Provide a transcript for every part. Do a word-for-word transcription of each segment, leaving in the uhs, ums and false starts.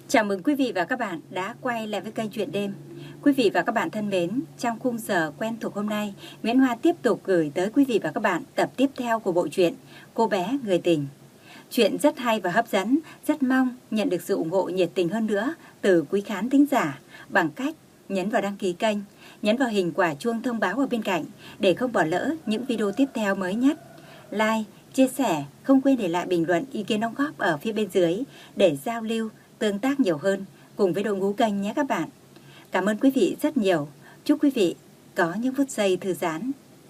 Chào mừng quý vị và các bạn đã quay lại với kênh Chuyện Đêm. Quý vị và các bạn thân mến, trong khung giờ quen thuộc hôm nay, Nguyễn Hoa tiếp tục gửi tới quý vị và các bạn tập tiếp theo của bộ truyện Cô bé người tình. Chuyện rất hay và hấp dẫn, rất mong nhận được sự ủng hộ nhiệt tình hơn nữa từ quý khán thính giả bằng cách nhấn vào đăng ký kênh, nhấn vào hình quả chuông thông báo ở bên cạnh để không bỏ lỡ những video tiếp theo mới nhất. Like, chia sẻ, không quên để lại bình luận ý kiến đóng góp ở phía bên dưới để giao lưu, tương tác nhiều hơn cùng với đội ngũ kênh nhé các bạn. Cảm ơn quý vị rất nhiều. Chúc quý vị có những phút giây thư giãn.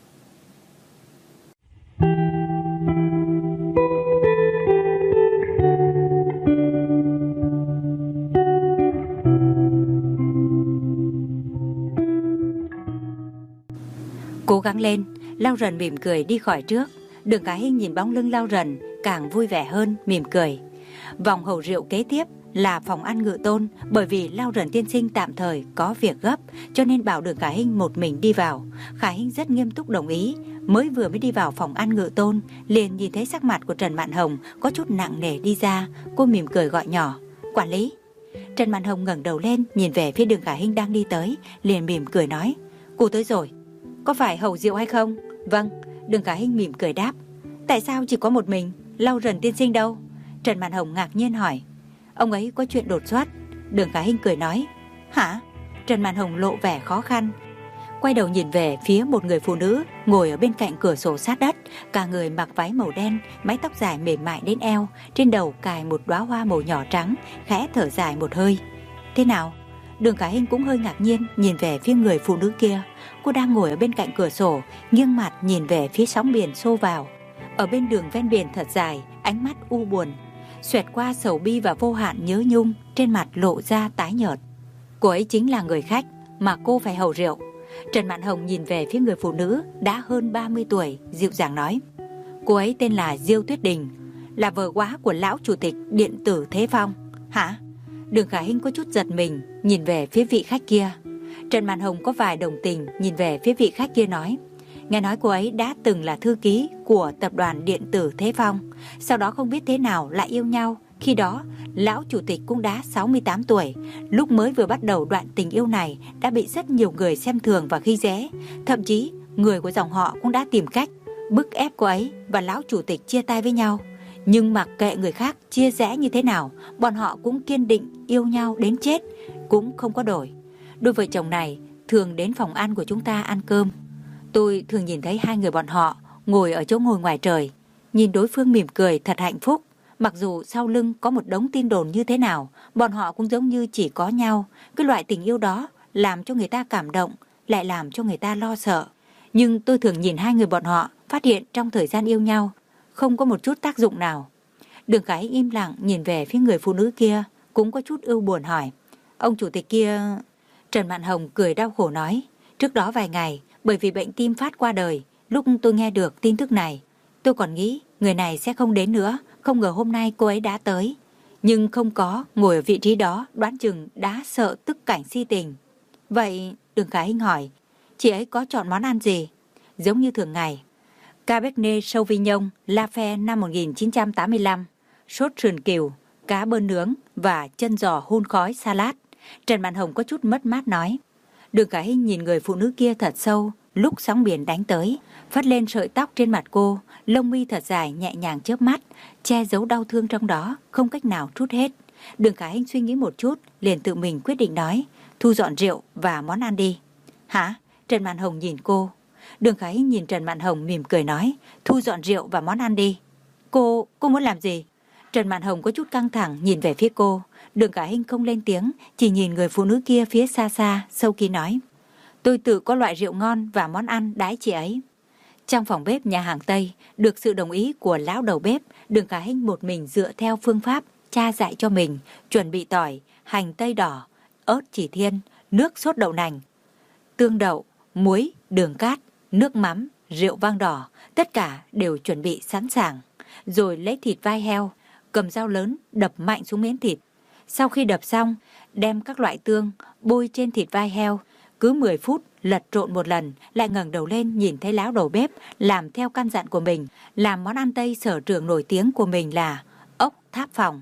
Cố gắng lên, Lao Rần mỉm cười đi khỏi trước. Đường Cả Hinh nhìn bóng lưng Lao Rần càng vui vẻ hơn, mỉm cười. Vòng hầu rượu kế tiếp là phòng ăn Ngự Tôn, bởi vì Lao Rần tiên sinh tạm thời có việc gấp cho nên bảo Đường Cả Hinh một mình đi vào. Khả Hinh rất nghiêm túc đồng ý. Mới vừa mới đi vào phòng ăn Ngự Tôn, liền nhìn thấy sắc mặt của Trần Mạn Hồng có chút nặng nề đi ra. Cô mỉm cười gọi nhỏ: "Quản lý." Trần Mạn Hồng ngẩng đầu lên nhìn về phía Đường Cả Hinh đang đi tới, liền mỉm cười nói: "Cô tới rồi. Có phải hầu rượu hay không?" "Vâng." Đường Cả Hinh mỉm cười đáp. "Tại sao chỉ có một mình? Lao Rần tiên sinh đâu?" Trần Mạn Hồng ngạc nhiên hỏi. "Ông ấy có chuyện đột xuất." Đường Cả Hinh cười nói. "Hả?" Trần Mạn Hồng lộ vẻ khó khăn, quay đầu nhìn về phía một người phụ nữ ngồi ở bên cạnh cửa sổ sát đất. Cả người mặc váy màu đen, mái tóc dài mềm mại đến eo, trên đầu cài một đóa hoa màu nhỏ trắng, khẽ thở dài một hơi. "Thế nào?" Đường Cả Hinh cũng hơi ngạc nhiên nhìn về phía người phụ nữ kia. Cô đang ngồi ở bên cạnh cửa sổ, nghiêng mặt nhìn về phía sóng biển xô vào. Ở bên đường ven biển thật dài, ánh mắt u buồn xoẹt qua sầu bi và vô hạn nhớ nhung, trên mặt lộ ra tái nhợt. Cô ấy chính là người khách mà cô phải hầu rượu. Trần Mạn Hồng nhìn về phía người phụ nữ đã hơn ba mươi tuổi, dịu dàng nói: "Cô ấy tên là Diêu Tuyết Đình, là vợ quá của lão chủ tịch điện tử Thế Phong." "Hả?" Đường Khả Hinh có chút giật mình nhìn về phía vị khách kia. Trần Mạn Hồng có vài đồng tình nhìn về phía vị khách kia nói: "Nghe nói cô ấy đã từng là thư ký của tập đoàn điện tử Thế Phong, sau đó không biết thế nào lại yêu nhau. Khi đó lão chủ tịch cũng đã sáu mươi tám tuổi. Lúc mới vừa bắt đầu đoạn tình yêu này đã bị rất nhiều người xem thường và khi dễ. Thậm chí người của dòng họ cũng đã tìm cách bức ép cô ấy và lão chủ tịch chia tay với nhau. Nhưng mặc kệ người khác chia rẽ như thế nào, bọn họ cũng kiên định yêu nhau đến chết, cũng không có đổi. Đôi vợ chồng này thường đến phòng ăn của chúng ta ăn cơm. Tôi thường nhìn thấy hai người bọn họ ngồi ở chỗ ngồi ngoài trời, nhìn đối phương mỉm cười thật hạnh phúc. Mặc dù sau lưng có một đống tin đồn như thế nào, bọn họ cũng giống như chỉ có nhau. Cái loại tình yêu đó làm cho người ta cảm động, lại làm cho người ta lo sợ. Nhưng tôi thường nhìn hai người bọn họ, phát hiện trong thời gian yêu nhau không có một chút tác dụng nào." Đường Khả Hinh im lặng nhìn về phía người phụ nữ kia, cũng có chút ưu buồn hỏi: "Ông chủ tịch kia..." Trần Mạn Hồng cười đau khổ nói: "Trước đó vài ngày, bởi vì bệnh tim phát qua đời. Lúc tôi nghe được tin tức này, tôi còn nghĩ người này sẽ không đến nữa. Không ngờ hôm nay cô ấy đã tới. Nhưng không có, ngồi ở vị trí đó đoán chừng đã sợ tức cảnh si tình." "Vậy," Đường Khả Hinh hỏi, "chị ấy có chọn món ăn gì?" "Giống như thường ngày. Cabernet Sauvignon La Fe năm một nghìn chín trăm tám mươi lăm, sốt sườn cừu, cá bơn nướng và chân giò hun khói salad." Trần Mạn Hồng có chút mất mát nói. Đường Khả Hinh nhìn người phụ nữ kia thật sâu. Lúc sóng biển đánh tới, phất lên sợi tóc trên mặt cô, lông mi thật dài nhẹ nhàng chớp mắt, che giấu đau thương trong đó, không cách nào trút hết. Đường Khả Hinh suy nghĩ một chút, liền tự mình quyết định nói: "Thu dọn rượu và món ăn đi." "Hả?" Trần Mạn Hồng nhìn cô. Đường Khả Hinh nhìn Trần Mạn Hồng mỉm cười nói: "Thu dọn rượu và món ăn đi." Cô, cô muốn làm gì?" Trần Mạn Hồng có chút căng thẳng nhìn về phía cô. Đường Khả Hinh không lên tiếng, chỉ nhìn người phụ nữ kia phía xa xa, sâu kín nói: "Tôi tự có loại rượu ngon và món ăn đãi chị ấy." Trong phòng bếp nhà hàng Tây, được sự đồng ý của lão đầu bếp, Đường Khả Hinh một mình dựa theo phương pháp cha dạy cho mình, chuẩn bị tỏi, hành tây đỏ, ớt chỉ thiên, nước sốt đậu nành, tương đậu, muối, đường cát, nước mắm, rượu vang đỏ, tất cả đều chuẩn bị sẵn sàng. Rồi lấy thịt vai heo, cầm dao lớn đập mạnh xuống miếng thịt. Sau khi đập xong, đem các loại tương bôi trên thịt vai heo. Cứ mười phút lật trộn một lần, lại ngẩng đầu lên nhìn thấy lão đầu bếp làm theo căn dặn của mình, làm món ăn Tây sở trường nổi tiếng của mình là ốc tháp phòng.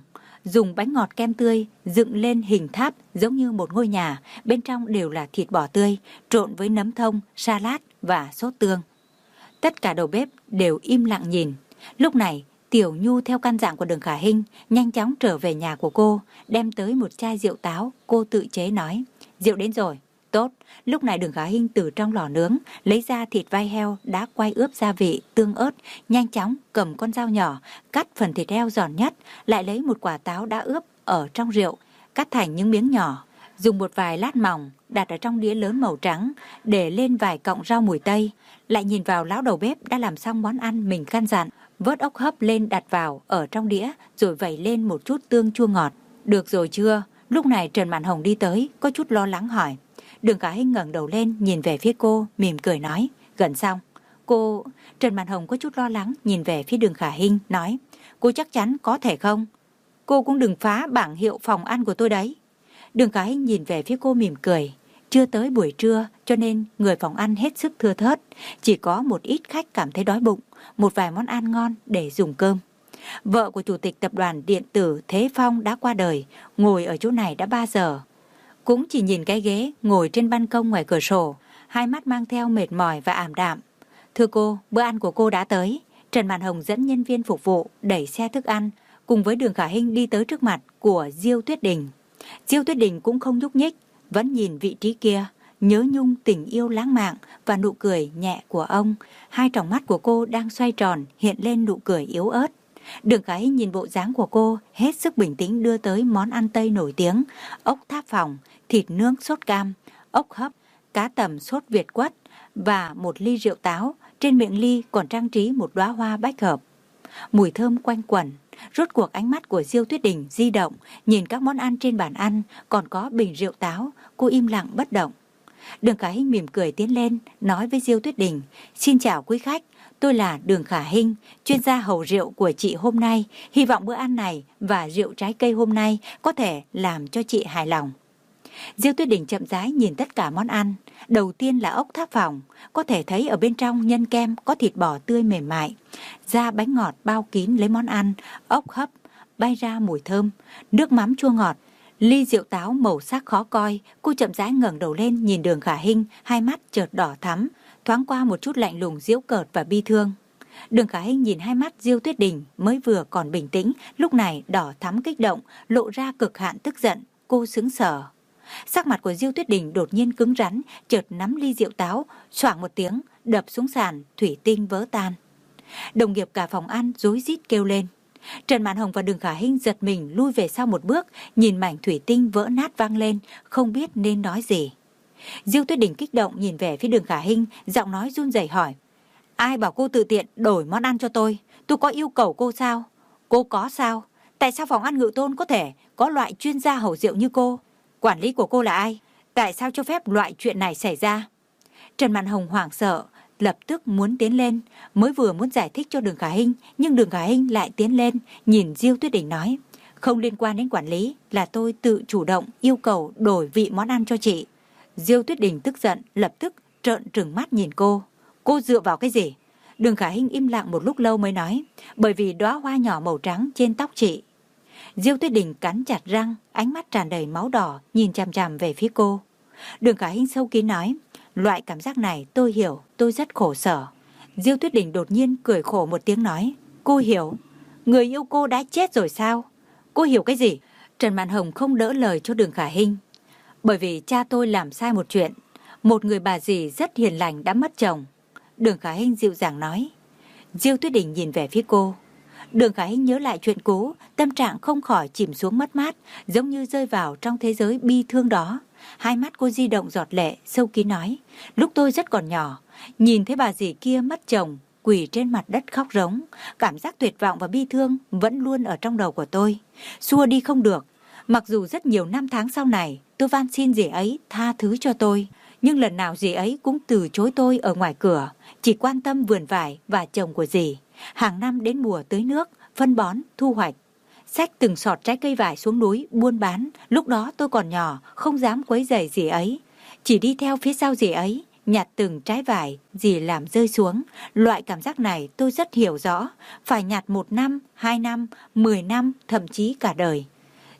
dùng bánh ngọt kem tươi dựng lên hình tháp giống như một ngôi nhà, bên trong đều là thịt bò tươi, trộn với nấm thông, salad và sốt tương. Tất cả đầu bếp đều im lặng nhìn. Lúc này, Tiểu Nhu theo căn dặn của Đường Khả Hinh nhanh chóng trở về nhà của cô, đem tới một chai rượu táo, cô tự chế nói, rượu đến rồi. Tốt, lúc này Đường Khả Hinh từ trong lò nướng lấy ra thịt vai heo đã quay ướp gia vị, tương ớt, nhanh chóng cầm con dao nhỏ cắt phần thịt heo giòn nhất, lại lấy một quả táo đã ướp ở trong rượu, cắt thành những miếng nhỏ, dùng một vài lát mỏng đặt ở trong đĩa lớn màu trắng, để lên vài cọng rau mùi tây, lại nhìn vào lão đầu bếp đã làm xong món ăn mình căn dặn, vớt ốc hấp lên đặt vào ở trong đĩa, rồi vẩy lên một chút tương chua ngọt. Được rồi chưa? Lúc này Trần Mạn Hồng đi tới, có chút lo lắng hỏi. Đường Khả Hinh ngẩng đầu lên nhìn về phía cô, mỉm cười nói, gần xong. Cô... Trần Mạn Hồng có chút lo lắng nhìn về phía Đường Khả Hinh, nói, cô chắc chắn có thể không? Cô cũng đừng phá bảng hiệu phòng ăn của tôi đấy. Đường Khả Hinh nhìn về phía cô mỉm cười. Chưa tới buổi trưa cho nên người phòng ăn hết sức thưa thớt, chỉ có một ít khách cảm thấy đói bụng, một vài món ăn ngon để dùng cơm. Vợ của chủ tịch tập đoàn điện tử Thế Phong đã qua đời, ngồi ở chỗ này đã ba giờ. Cũng chỉ nhìn cái ghế ngồi trên ban công ngoài cửa sổ, hai mắt mang theo mệt mỏi và ảm đạm. Thưa cô, bữa ăn của cô đã tới. Trần Mạn Hồng dẫn nhân viên phục vụ đẩy xe thức ăn, cùng với Đường Khả Hinh đi tới trước mặt của Diêu Tuyết Đình. Diêu Tuyết Đình cũng không nhúc nhích, vẫn nhìn vị trí kia, nhớ nhung tình yêu lãng mạn và nụ cười nhẹ của ông. Hai tròng mắt của cô đang xoay tròn, hiện lên nụ cười yếu ớt. Đường Khả Hinh nhìn bộ dáng của cô, hết sức bình tĩnh đưa tới món ăn Tây nổi tiếng, ốc tháp phòng, thịt nướng sốt cam, ốc hấp, cá tầm sốt Việt quất và một ly rượu táo. Trên miệng ly còn trang trí một đóa hoa bách hợp. Mùi thơm quanh quẩn. Rốt cuộc ánh mắt của Diêu Tuyết Đình di động, nhìn các món ăn trên bàn ăn, còn có bình rượu táo, cô im lặng bất động. Đường Khả Hinh mỉm cười tiến lên, nói với Diêu Tuyết Đình, xin chào quý khách, tôi là Đường Khả Hinh, chuyên gia hầu rượu của chị hôm nay, hy vọng bữa ăn này và rượu trái cây hôm nay có thể làm cho chị hài lòng. Diêu Tuyết Đình chậm rãi nhìn tất cả món ăn. Đầu tiên là ốc tháp phòng, có thể thấy ở bên trong nhân kem có thịt bò tươi mềm mại, da bánh ngọt bao kín lấy món ăn, ốc hấp bay ra mùi thơm, nước mắm chua ngọt, ly rượu táo màu sắc khó coi. Cô chậm rãi ngẩng đầu lên nhìn Đường Khả Hinh, hai mắt chợt đỏ thắm, thoáng qua một chút lạnh lùng, giễu cợt và bi thương. Đường Khả Hinh nhìn hai mắt Diêu Tuyết Đình mới vừa còn bình tĩnh, lúc này đỏ thắm kích động, lộ ra cực hạn tức giận. Cô sững sờ. Sắc mặt của Diêu Tuyết Đình đột nhiên cứng rắn, chợt nắm ly rượu táo, xoảng một tiếng, đập xuống sàn, thủy tinh vỡ tan. Đồng nghiệp cả phòng ăn rối rít kêu lên. Trần Mạn Hồng và Đường Khả Hinh giật mình lui về sau một bước, nhìn mảnh thủy tinh vỡ nát vang lên, không biết nên nói gì. Diêu Tuyết Đình kích động nhìn về phía Đường Khả Hinh, giọng nói run rẩy hỏi, ai bảo cô tự tiện đổi món ăn cho tôi? Tôi có yêu cầu cô sao? Cô có sao? Tại sao phòng ăn Ngự Tôn có thể có loại chuyên gia hầu rượu như cô? Quản lý của cô là ai? Tại sao cho phép loại chuyện này xảy ra? Trần Mạn Hồng hoảng sợ, lập tức muốn tiến lên, mới vừa muốn giải thích cho Đường Khả Hinh, nhưng Đường Khả Hinh lại tiến lên, nhìn Diêu Tuyết Đình nói, không liên quan đến quản lý, là tôi tự chủ động yêu cầu đổi vị món ăn cho chị. Diêu Tuyết Đình tức giận, lập tức trợn trừng mắt nhìn cô. Cô dựa vào cái gì? Đường Khả Hinh im lặng một lúc lâu mới nói, bởi vì đóa hoa nhỏ màu trắng trên tóc chị. Diêu Tuyết Đình cắn chặt răng, ánh mắt tràn đầy máu đỏ, nhìn chằm chằm về phía cô. Đường Khả Hinh sâu kín nói, loại cảm giác này tôi hiểu, tôi rất khổ sở. Diêu Tuyết Đình đột nhiên cười khổ một tiếng nói, cô hiểu, người yêu cô đã chết rồi sao? Cô hiểu cái gì? Trần Mạn Hồng không đỡ lời cho Đường Khả Hinh. Bởi vì cha tôi làm sai một chuyện, một người bà dì rất hiền lành đã mất chồng. Đường Khả Hinh dịu dàng nói. Diêu Tuyết Đình nhìn về phía cô. Đường Khả Hinh nhớ lại chuyện cũ, tâm trạng không khỏi chìm xuống mất mát, giống như rơi vào trong thế giới bi thương đó. Hai mắt cô di động giọt lệ, sâu kín nói, lúc tôi rất còn nhỏ, nhìn thấy bà dì kia mất chồng, quỳ trên mặt đất khóc rống, cảm giác tuyệt vọng và bi thương vẫn luôn ở trong đầu của tôi, xua đi không được. Mặc dù rất nhiều năm tháng sau này, tôi van xin dì ấy tha thứ cho tôi, nhưng lần nào dì ấy cũng từ chối tôi ở ngoài cửa, chỉ quan tâm vườn vải và chồng của dì. Hàng năm đến mùa tưới nước, phân bón, thu hoạch, xách từng sọt trái cây vải xuống núi buôn bán. Lúc đó tôi còn nhỏ, không dám quấy rầy dì ấy, chỉ đi theo phía sau dì ấy, nhặt từng trái vải dì làm rơi xuống. Loại cảm giác này tôi rất hiểu rõ, phải nhặt một năm, hai năm, mười năm, thậm chí cả đời.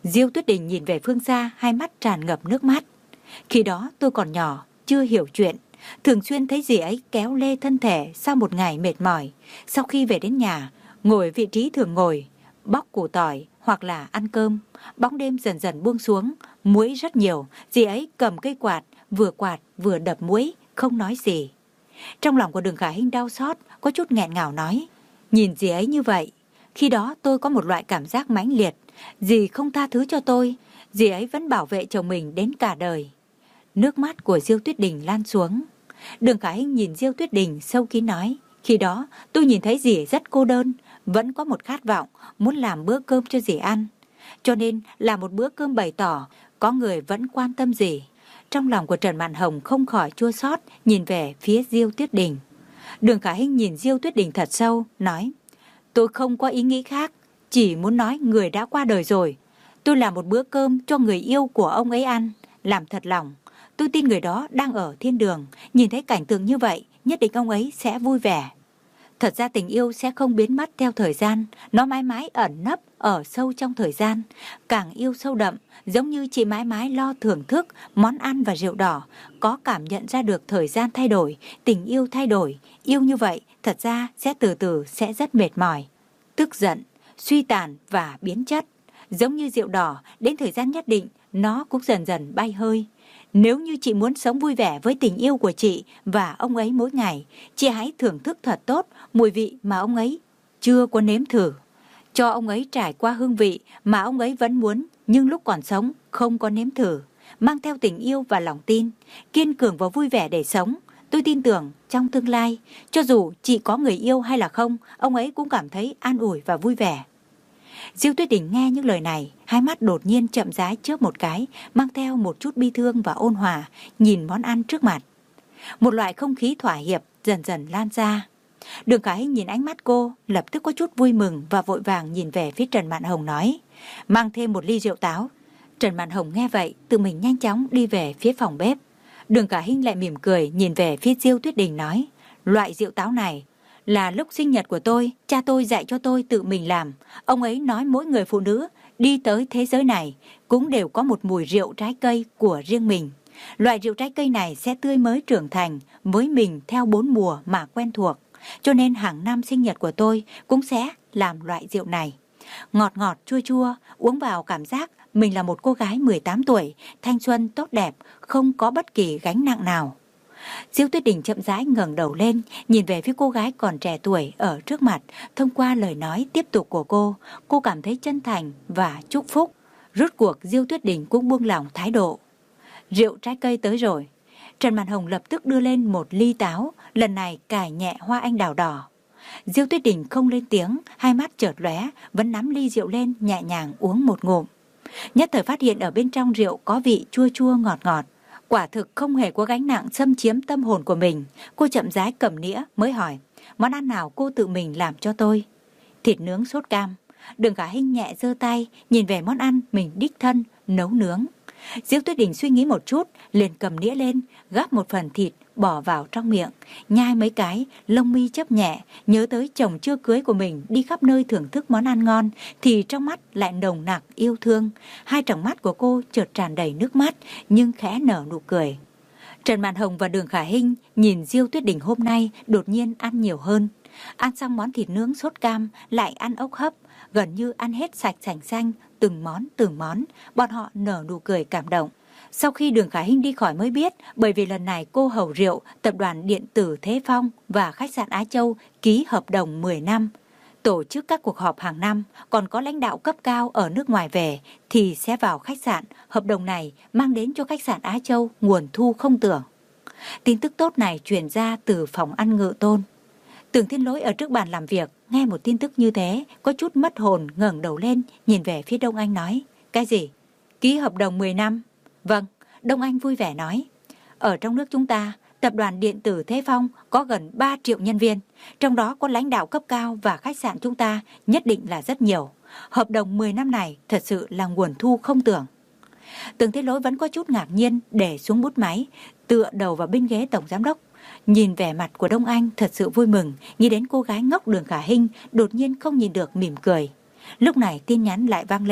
Diêu Tuyết Đình nhìn về phương xa, hai mắt tràn ngập nước mắt. Khi đó tôi còn nhỏ, chưa hiểu chuyện, thường xuyên thấy dì ấy kéo lê thân thể sau một ngày mệt mỏi. Sau khi về đến nhà, ngồi vị trí thường ngồi, bóc củ tỏi hoặc là ăn cơm. Bóng đêm dần dần buông xuống, muỗi rất nhiều, dì ấy cầm cây quạt, vừa quạt vừa đập muỗi, không nói gì. Trong lòng của Đường Khả Hinh đau xót, có chút nghẹn ngào nói. Nhìn dì ấy như vậy, khi đó tôi có một loại cảm giác mãnh liệt. Dì không tha thứ cho tôi, dì ấy vẫn bảo vệ chồng mình đến cả đời. Nước mắt của Diêu Tuyết Đình lan xuống. Đường Khả Hinh nhìn Diêu Tuyết Đình sâu kín nói. Khi đó tôi nhìn thấy dì rất cô đơn, vẫn có một khát vọng muốn làm bữa cơm cho dì ăn. Cho nên làm một bữa cơm bày tỏ có người vẫn quan tâm dì. Trong lòng của Trần Mạn Hồng không khỏi chua xót nhìn về phía Diêu Tuyết Đình. Đường Khả Hinh nhìn Diêu Tuyết Đình thật sâu, nói. Tôi không có ý nghĩ khác, chỉ muốn nói người đã qua đời rồi. Tôi làm một bữa cơm cho người yêu của ông ấy ăn, làm thật lòng. Tôi tin người đó đang ở thiên đường, nhìn thấy cảnh tượng như vậy, nhất định ông ấy sẽ vui vẻ. Thật ra tình yêu sẽ không biến mất theo thời gian, nó mãi mãi ẩn nấp ở sâu trong thời gian. Càng yêu sâu đậm, giống như chị mãi mãi lo thưởng thức món ăn và rượu đỏ, có cảm nhận ra được thời gian thay đổi, tình yêu thay đổi. Yêu như vậy, thật ra sẽ từ từ sẽ rất mệt mỏi, tức giận, suy tàn và biến chất. Giống như rượu đỏ, đến thời gian nhất định, nó cũng dần dần bay hơi. Nếu như chị muốn sống vui vẻ với tình yêu của chị và ông ấy mỗi ngày, chị hãy thưởng thức thật tốt mùi vị mà ông ấy chưa có nếm thử. Cho ông ấy trải qua hương vị mà ông ấy vẫn muốn nhưng lúc còn sống không có nếm thử. Mang theo tình yêu và lòng tin, kiên cường và vui vẻ để sống. Tôi tin tưởng trong tương lai, cho dù chị có người yêu hay là không, ông ấy cũng cảm thấy an ủi và vui vẻ. Diêu Tuyết Đình nghe những lời này, hai mắt đột nhiên chậm rãi chớp một cái, mang theo một chút bi thương và ôn hòa, nhìn món ăn trước mặt. Một loại không khí thỏa hiệp dần dần lan ra. Đường Khả Hinh nhìn ánh mắt cô, lập tức có chút vui mừng và vội vàng nhìn về phía Trần Mạn Hồng nói, mang thêm một ly rượu táo. Trần Mạn Hồng nghe vậy, tự mình nhanh chóng đi về phía phòng bếp. Đường Khả Hinh lại mỉm cười nhìn về phía Diêu Tuyết Đình nói, loại rượu táo này là lúc sinh nhật của tôi, cha tôi dạy cho tôi tự mình làm. Ông ấy nói mỗi người phụ nữ đi tới thế giới này cũng đều có một mùi rượu trái cây của riêng mình. Loại rượu trái cây này sẽ tươi mới trưởng thành với mình theo bốn mùa mà quen thuộc. Cho nên hàng năm sinh nhật của tôi cũng sẽ làm loại rượu này. Ngọt ngọt chua chua, uống vào cảm giác mình là một cô gái mười tám tuổi, thanh xuân tốt đẹp, không có bất kỳ gánh nặng nào. Diêu Tuyết Đình chậm rãi ngẩng đầu lên, nhìn về phía cô gái còn trẻ tuổi ở trước mặt. Thông qua lời nói tiếp tục của cô, cô cảm thấy chân thành và chúc phúc. Rốt cuộc Diêu Tuyết Đình cũng buông lỏng thái độ. Rượu trái cây tới rồi. Trần Mạn Hồng lập tức đưa lên một ly táo, lần này cài nhẹ hoa anh đào đỏ. Diêu Tuyết Đình không lên tiếng, hai mắt chợt lóe, vẫn nắm ly rượu lên nhẹ nhàng uống một ngụm. Nhất thời phát hiện ở bên trong rượu có vị chua chua ngọt ngọt. Quả thực không hề có gánh nặng xâm chiếm tâm hồn của mình. Cô chậm rãi cầm nĩa mới hỏi, món ăn nào cô tự mình làm cho tôi? Thịt nướng sốt cam. Đường Khả Hinh nhẹ giơ tay, nhìn về món ăn mình đích thân nấu nướng. Diêu Tuyết Đình suy nghĩ một chút, liền cầm nĩa lên, gắp một phần thịt bỏ vào trong miệng, nhai mấy cái, lông mi chớp nhẹ, nhớ tới chồng chưa cưới của mình đi khắp nơi thưởng thức món ăn ngon, thì trong mắt lại nồng nặc yêu thương. Hai tròng mắt của cô chợt tràn đầy nước mắt, nhưng khẽ nở nụ cười. Trần Mạn Hồng và Đường Khả Hinh nhìn Diêu Tuyết Đình hôm nay đột nhiên ăn nhiều hơn. Ăn xong món thịt nướng sốt cam, lại ăn ốc hấp, gần như ăn hết sạch sành xanh, từng món từng món, bọn họ nở nụ cười cảm động. Sau khi Đường Khả Hinh đi khỏi mới biết, bởi vì lần này cô hầu rượu, tập đoàn điện tử Thế Phong và khách sạn Á Châu ký hợp đồng mười năm. Tổ chức các cuộc họp hàng năm, còn có lãnh đạo cấp cao ở nước ngoài về thì sẽ vào khách sạn. Hợp đồng này mang đến cho khách sạn Á Châu nguồn thu không tưởng. Tin tức tốt này truyền ra từ phòng ăn Ngự Tôn. Tưởng Thiên Lỗi ở trước bàn làm việc, nghe một tin tức như thế, có chút mất hồn, ngẩng đầu lên, nhìn về phía Đông Anh nói, cái gì? Ký hợp đồng mười năm? Vâng, Đông Anh vui vẻ nói. Ở trong nước chúng ta, tập đoàn điện tử Thế Phong có gần ba triệu nhân viên, trong đó có lãnh đạo cấp cao và khách sạn chúng ta nhất định là rất nhiều. Hợp đồng mười năm này thật sự là nguồn thu không tưởng. Tưởng Thiên Lỗi vẫn có chút ngạc nhiên, để xuống bút máy, tựa đầu vào bên ghế tổng giám đốc. Nhìn vẻ mặt của Đông Anh thật sự vui mừng, nghĩ đến cô gái ngốc Đường Khả Hinh, đột nhiên không nhìn được mỉm cười. Lúc này tin nhắn lại vang lên.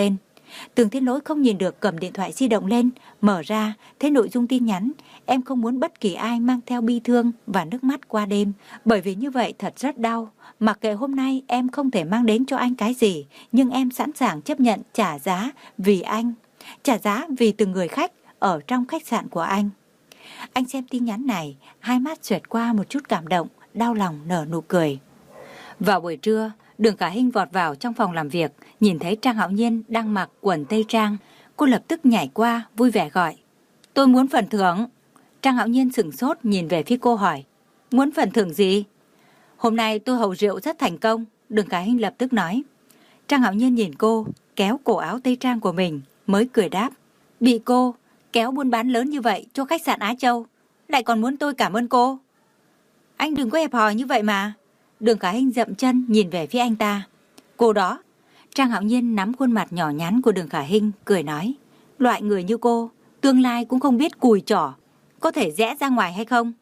Tưởng Thiên Lỗi không nhìn được cầm điện thoại di động lên, mở ra, thấy nội dung tin nhắn. Em không muốn bất kỳ ai mang theo bi thương và nước mắt qua đêm, bởi vì như vậy thật rất đau. Mặc kệ hôm nay em không thể mang đến cho anh cái gì, nhưng em sẵn sàng chấp nhận trả giá vì anh, trả giá vì từng người khách ở trong khách sạn của anh. Anh xem tin nhắn này, hai mắt xẹt qua một chút cảm động, đau lòng nở nụ cười. Vào buổi trưa, Đường Khả Hinh vọt vào trong phòng làm việc, nhìn thấy Trang Hạo Nhiên đang mặc quần tây trang. Cô lập tức nhảy qua, vui vẻ gọi: tôi muốn phần thưởng. Trang Hạo Nhiên sửng sốt nhìn về phía cô hỏi: muốn phần thưởng gì? Hôm nay tôi hầu rượu rất thành công, Đường Khả Hinh lập tức nói. Trang Hạo Nhiên nhìn cô, kéo cổ áo tây trang của mình, mới cười đáp: bị cô kéo buôn bán lớn như vậy cho khách sạn Á Châu, lại còn muốn tôi cảm ơn cô. Anh đừng có hẹp hòi như vậy mà. Đường Khả Hinh dậm chân nhìn về phía anh ta. Cô đó. Trang Hạo Nhiên nắm khuôn mặt nhỏ nhắn của Đường Khả Hinh, cười nói: loại người như cô, tương lai cũng không biết cùi chỏ, có thể rẽ ra ngoài hay không?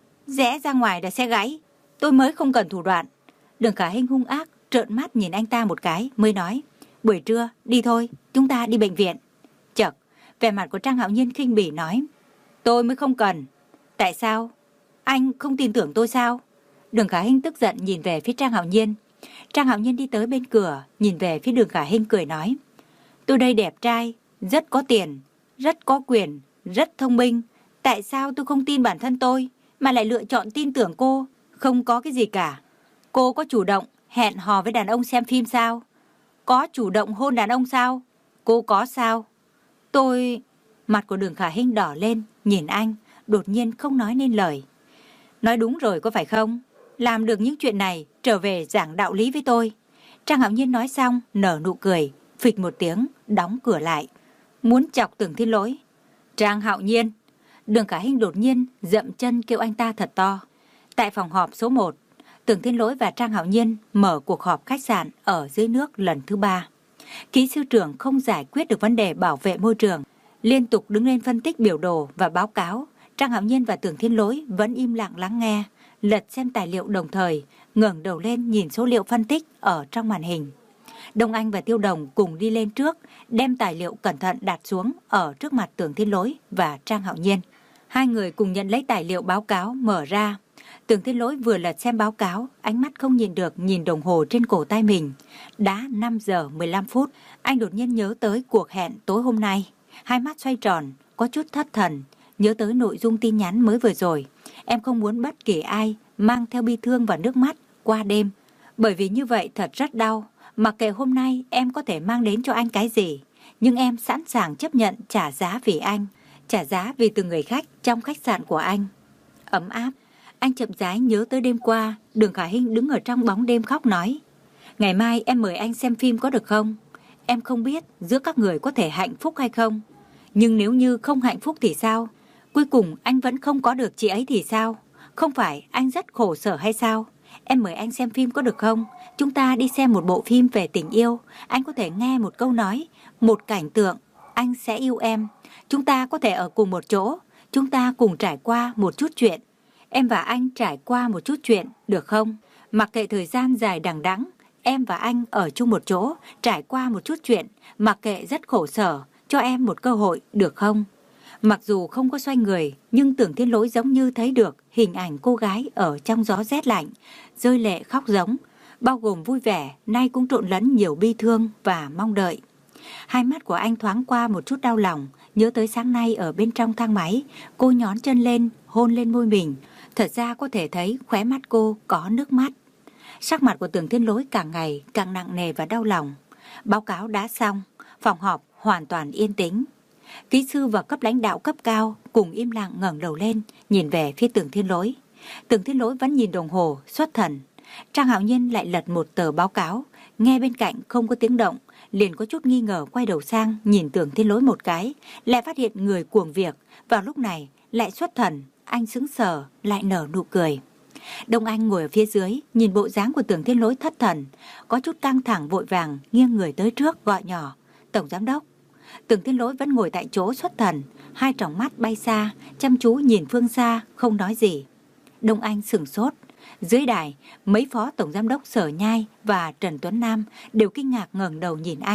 Rẽ ra ngoài là sẽ gãy, tôi mới không cần thủ đoạn. Đường Khả Hinh hung ác trợn mắt nhìn anh ta một cái, mới nói: buổi trưa đi thôi, chúng ta đi bệnh viện. Chậc, vẻ mặt của Trang Hạo Nhiên khinh bỉ nói: tôi mới không cần. Tại sao? Anh không tin tưởng tôi sao? Đường Khả Hinh tức giận nhìn về phía Trang Hạo Nhiên. Trang Hạo Nhiên đi tới bên cửa, nhìn về phía Đường Khả Hinh cười nói: tôi đây đẹp trai, rất có tiền, rất có quyền, rất thông minh. Tại sao tôi không tin bản thân tôi, mà lại lựa chọn tin tưởng cô? Không có cái gì cả. Cô có chủ động hẹn hò với đàn ông xem phim sao? Có chủ động hôn đàn ông sao? Cô có sao? Tôi... Mặt của Đường Khả Hinh đỏ lên, nhìn anh, đột nhiên không nói nên lời. Nói đúng rồi có phải không? Làm được những chuyện này, trở về giảng đạo lý với tôi. Trang Hạo Nhiên nói xong, nở nụ cười, phịch một tiếng, đóng cửa lại. Muốn chọc Tưởng Thiên Lỗi. Trang Hạo Nhiên. Đường Khả Hinh đột nhiên dậm chân kêu anh ta thật to. Tại phòng họp số một, Tưởng Thiên Lỗi và Trang Hạo Nhiên mở cuộc họp khách sạn ở dưới nước lần thứ ba. Kỹ sư trưởng không giải quyết được vấn đề bảo vệ môi trường, liên tục đứng lên phân tích biểu đồ và báo cáo. Trang Hạo Nhiên và Tưởng Thiên Lỗi vẫn im lặng lắng nghe, lật xem tài liệu đồng thời, ngẩng đầu lên nhìn số liệu phân tích ở trong màn hình. Đông Anh và Tiêu Đồng cùng đi lên trước, đem tài liệu cẩn thận đặt xuống ở trước mặt Tưởng Thiên Lỗi và Trang Hạo Nhiên. Hai người cùng nhận lấy tài liệu báo cáo mở ra. Tưởng Thiên Lỗi vừa lật xem báo cáo, ánh mắt không nhìn được nhìn đồng hồ trên cổ tay mình. Đã năm giờ mười lăm phút, anh đột nhiên nhớ tới cuộc hẹn tối hôm nay. Hai mắt xoay tròn, có chút thất thần, nhớ tới nội dung tin nhắn mới vừa rồi. Em không muốn bất kỳ ai mang theo bi thương và nước mắt qua đêm, bởi vì như vậy thật rất đau. Mặc kệ hôm nay em có thể mang đến cho anh cái gì, nhưng em sẵn sàng chấp nhận trả giá vì anh, trả giá vì từng người khách trong khách sạn của anh. Ấm áp, anh chậm rãi nhớ tới đêm qua, Đường Khả Hinh đứng ở trong bóng đêm khóc nói: ngày mai em mời anh xem phim có được không? Em không biết giữa các người có thể hạnh phúc hay không, nhưng nếu như không hạnh phúc thì sao? Cuối cùng anh vẫn không có được chị ấy thì sao? Không phải anh rất khổ sở hay sao? Em mời anh xem phim có được không? Chúng ta đi xem một bộ phim về tình yêu. Anh có thể nghe một câu nói, một cảnh tượng, anh sẽ yêu em. Chúng ta có thể ở cùng một chỗ. Chúng ta cùng trải qua một chút chuyện. Em và anh trải qua một chút chuyện, được không? Mặc kệ thời gian dài đằng đẵng, em và anh ở chung một chỗ, trải qua một chút chuyện, mặc kệ rất khổ sở, cho em một cơ hội, được không? Mặc dù không có xoay người, nhưng Tưởng Thiên Lỗi giống như thấy được hình ảnh cô gái ở trong gió rét lạnh, rơi lệ khóc giống, bao gồm vui vẻ, nay cũng trộn lẫn nhiều bi thương và mong đợi. Hai mắt của anh thoáng qua một chút đau lòng, nhớ tới sáng nay ở bên trong thang máy, cô nhón chân lên, hôn lên môi mình. Thật ra có thể thấy khóe mắt cô có nước mắt. Sắc mặt của Tưởng Thiên Lỗi càng ngày càng nặng nề và đau lòng. Báo cáo đã xong, phòng họp hoàn toàn yên tĩnh. Kỹ sư và cấp lãnh đạo cấp cao cùng im lặng ngẩng đầu lên, nhìn về phía Tưởng Thiên Lỗi. Tưởng Thiên Lỗi vẫn nhìn đồng hồ, xuất thần. Trang Hạo Nhiên lại lật một tờ báo cáo, nghe bên cạnh không có tiếng động, liền có chút nghi ngờ quay đầu sang nhìn Tưởng Thiên Lỗi một cái, lại phát hiện người cuồng việc, vào lúc này lại xuất thần, anh sững sờ, lại nở nụ cười. Đông Anh ngồi ở phía dưới, nhìn bộ dáng của Tưởng Thiên Lỗi thất thần, có chút căng thẳng vội vàng nghiêng người tới trước gọi nhỏ: Tổng giám đốc. Tưởng Thiên Lỗi vẫn ngồi tại chỗ xuất thần, hai tròng mắt bay xa, chăm chú nhìn phương xa, không nói gì. Đông Anh sửng sốt. Dưới đài, mấy phó tổng giám đốc Sở Nhai và Trần Tuấn Nam đều kinh ngạc ngẩng đầu nhìn anh.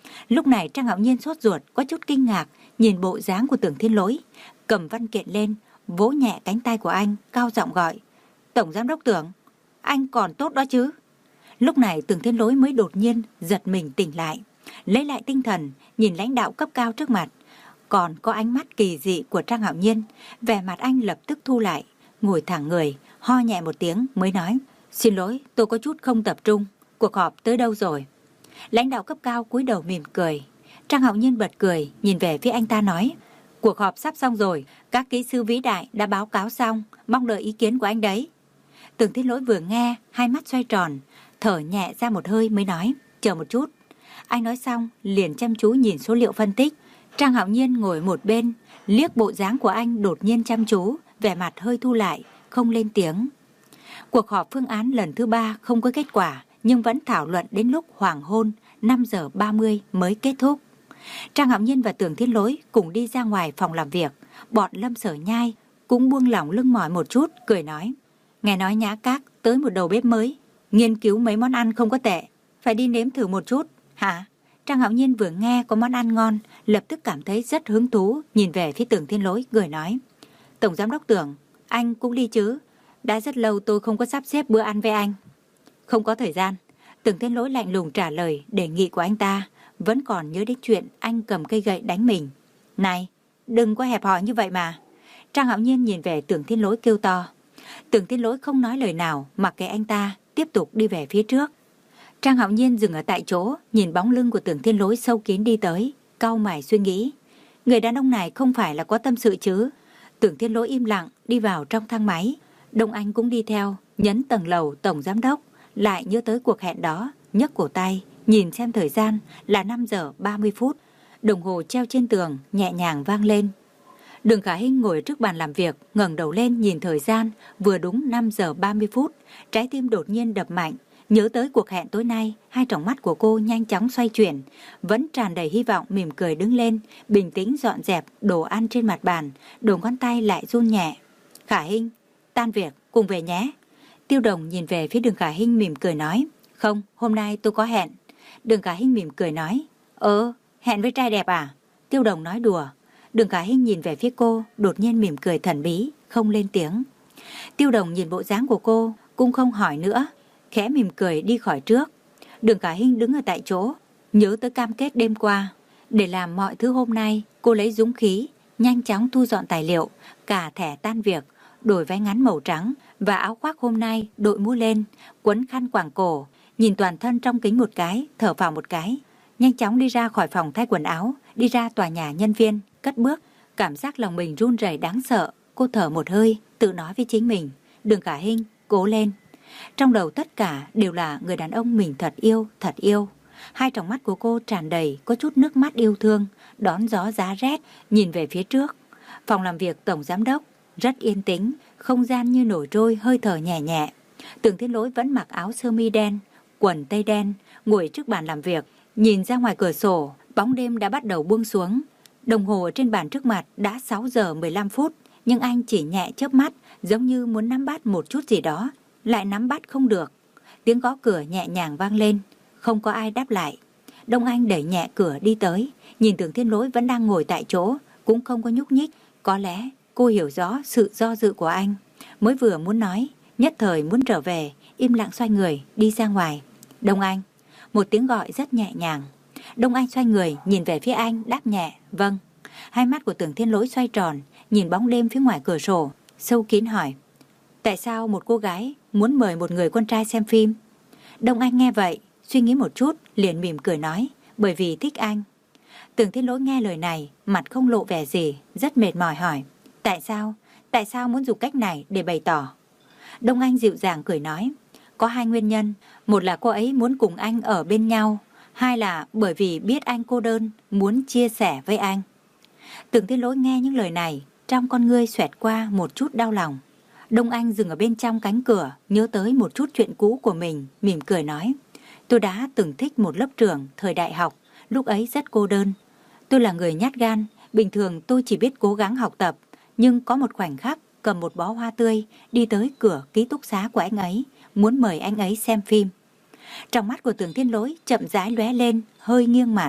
Lúc này Trang Hạo Nhiên sốt ruột, có chút kinh ngạc, nhìn bộ dáng của Tưởng Thiên Lỗi, cầm văn kiện lên, vỗ nhẹ cánh tay của anh, cao giọng gọi: Tổng Giám đốc Tưởng, anh còn tốt đó chứ? Lúc này Tưởng Thiên Lỗi mới đột nhiên giật mình tỉnh lại, lấy lại tinh thần, nhìn lãnh đạo cấp cao trước mặt. Còn có ánh mắt kỳ dị của Trang Hạo Nhiên, vẻ mặt anh lập tức thu lại, ngồi thẳng người, ho nhẹ một tiếng mới nói: Xin lỗi, tôi có chút không tập trung, cuộc họp tới đâu rồi? Lãnh đạo cấp cao cúi đầu mỉm cười. Trang Hạo Nhiên bật cười, nhìn về phía anh ta nói: Cuộc họp sắp xong rồi, các kỹ sư vĩ đại đã báo cáo xong, mong đợi ý kiến của anh đấy. Tưởng Thiên Lỗi vừa nghe, hai mắt xoay tròn, thở nhẹ ra một hơi mới nói: Chờ một chút. Anh nói xong, liền chăm chú nhìn số liệu phân tích. Trang Hạo Nhiên ngồi một bên, liếc bộ dáng của anh đột nhiên chăm chú, vẻ mặt hơi thu lại, không lên tiếng. Cuộc họp phương án lần thứ ba không có kết quả, nhưng vẫn thảo luận đến lúc hoàng hôn, năm giờ ba mươi mới kết thúc. Trang Hạo Nhiên và Tưởng Thiên Lỗi cùng đi ra ngoài phòng làm việc. Bọn Lâm Sở Nhai cũng buông lỏng lưng mỏi một chút, cười nói: Nghe nói Nhã Các tới một đầu bếp mới, nghiên cứu mấy món ăn không có tệ, phải đi nếm thử một chút. Hả? Trang Hạo Nhiên vừa nghe có món ăn ngon, lập tức cảm thấy rất hứng thú, nhìn về phía Tưởng Thiên Lỗi, cười nói: Tổng Giám đốc Tưởng, anh cũng đi chứ? Đã rất lâu tôi không có sắp xếp bữa ăn với anh. Không có thời gian. Tưởng Thiên Lỗi lạnh lùng trả lời đề nghị của anh ta, vẫn còn nhớ đến chuyện anh cầm cây gậy đánh mình. Này, đừng có hẹp hòi như vậy mà. Trang Hạo Nhiên nhìn về Tưởng Thiên Lỗi kêu to. Tưởng Thiên Lỗi không nói lời nào, mặc kệ anh ta, tiếp tục đi về phía trước. Trang Hạo Nhiên dừng ở tại chỗ, nhìn bóng lưng của Tưởng Thiên Lỗi sâu kín đi tới, cau mày suy nghĩ. Người đàn ông này không phải là có tâm sự chứ? Tưởng Thiên Lỗi im lặng đi vào trong thang máy. Đông Anh cũng đi theo, nhấn tầng lầu tổng giám đốc, lại nhớ tới cuộc hẹn đó, nhấc cổ tay, nhìn xem thời gian là năm giờ ba mươi phút. Đồng hồ treo trên tường nhẹ nhàng vang lên. Đường Khả Hinh ngồi trước bàn làm việc, ngẩng đầu lên nhìn thời gian, vừa đúng năm giờ ba mươi phút, trái tim đột nhiên đập mạnh. Nhớ tới cuộc hẹn tối nay, hai tròng mắt của cô nhanh chóng xoay chuyển, vẫn tràn đầy hy vọng, mỉm cười đứng lên, bình tĩnh dọn dẹp đồ ăn trên mặt bàn, đầu ngón tay lại run nhẹ. Khả Hinh, tan việc, cùng về nhé. Tiêu Đồng nhìn về phía Đường Khả Hinh mỉm cười nói: Không, hôm nay tôi có hẹn. Đường Khả Hinh mỉm cười nói: Ờ, hẹn với trai đẹp à? Tiêu Đồng nói đùa. Đường Khả Hinh nhìn về phía cô, đột nhiên mỉm cười thần bí, không lên tiếng. Tiêu Đồng nhìn bộ dáng của cô, cũng không hỏi nữa, khẽ mỉm cười đi khỏi trước. Đường Khả Hinh đứng ở tại chỗ, nhớ tới cam kết đêm qua. Để làm mọi thứ hôm nay, cô lấy dũng khí, nhanh chóng thu dọn tài liệu, cả thẻ tan việc, đổi váy ngắn màu trắng và áo khoác hôm nay đội mũ lên, quấn khăn quàng cổ, nhìn toàn thân trong kính một cái, thở phào một cái, nhanh chóng đi ra khỏi phòng thay quần áo, đi ra tòa nhà nhân viên, cất bước, cảm giác lòng mình run rẩy đáng sợ. Cô thở một hơi, tự nói với chính mình: Đường Khả Hinh, cố lên. Trong đầu tất cả đều là người đàn ông mình thật yêu, thật yêu. Hai tròng mắt của cô tràn đầy có chút nước mắt yêu thương, đón gió giá rét, nhìn về phía trước. Phòng làm việc tổng giám đốc rất yên tĩnh, không gian như nổi trôi, hơi thở nhẹ nhẹ. Tưởng Thiên Lỗi vẫn mặc áo sơ mi đen, quần tây đen, ngồi trước bàn làm việc, nhìn ra ngoài cửa sổ, bóng đêm đã bắt đầu buông xuống. Đồng hồ trên bàn trước mặt đã sáu giờ mười lăm phút, nhưng anh chỉ nhẹ chớp mắt, giống như muốn nắm bắt một chút gì đó, lại nắm bắt không được. Tiếng gõ cửa nhẹ nhàng vang lên, không có ai đáp lại. Đông Anh đẩy nhẹ cửa đi tới, nhìn Tưởng Thiên Lỗi vẫn đang ngồi tại chỗ, cũng không có nhúc nhích. Có lẽ cô hiểu rõ sự do dự của anh, mới vừa muốn nói, nhất thời muốn trở về, im lặng xoay người đi ra ngoài. Đông Anh, một tiếng gọi rất nhẹ nhàng. Đông Anh xoay người nhìn về phía anh, đáp nhẹ: Vâng. Hai mắt của Tưởng Thiên Lỗi xoay tròn, nhìn bóng đêm phía ngoài cửa sổ, sâu kín hỏi: Tại sao một cô gái muốn mời một người con trai xem phim? Đông Anh nghe vậy, suy nghĩ một chút, liền mỉm cười nói: Bởi vì thích anh. Tưởng Thiên Lỗi nghe lời này, mặt không lộ vẻ gì, rất mệt mỏi hỏi: Tại sao? Tại sao muốn dùng cách này để bày tỏ? Đông Anh dịu dàng cười nói: Có hai nguyên nhân. Một là cô ấy muốn cùng anh ở bên nhau, hai là bởi vì biết anh cô đơn, muốn chia sẻ với anh. Tưởng Thiên Lỗi nghe những lời này, trong con ngươi xoẹt qua một chút đau lòng. Đông Anh dừng ở bên trong cánh cửa, nhớ tới một chút chuyện cũ của mình, mỉm cười nói: Tôi đã từng thích một lớp trưởng thời đại học, lúc ấy rất cô đơn. Tôi là người nhát gan, bình thường tôi chỉ biết cố gắng học tập, nhưng có một khoảnh khắc cầm một bó hoa tươi đi tới cửa ký túc xá của anh ấy, muốn mời anh ấy xem phim. Trong mắt của Tưởng Thiên Lỗi chậm rãi lóe lên, hơi nghiêng mặt.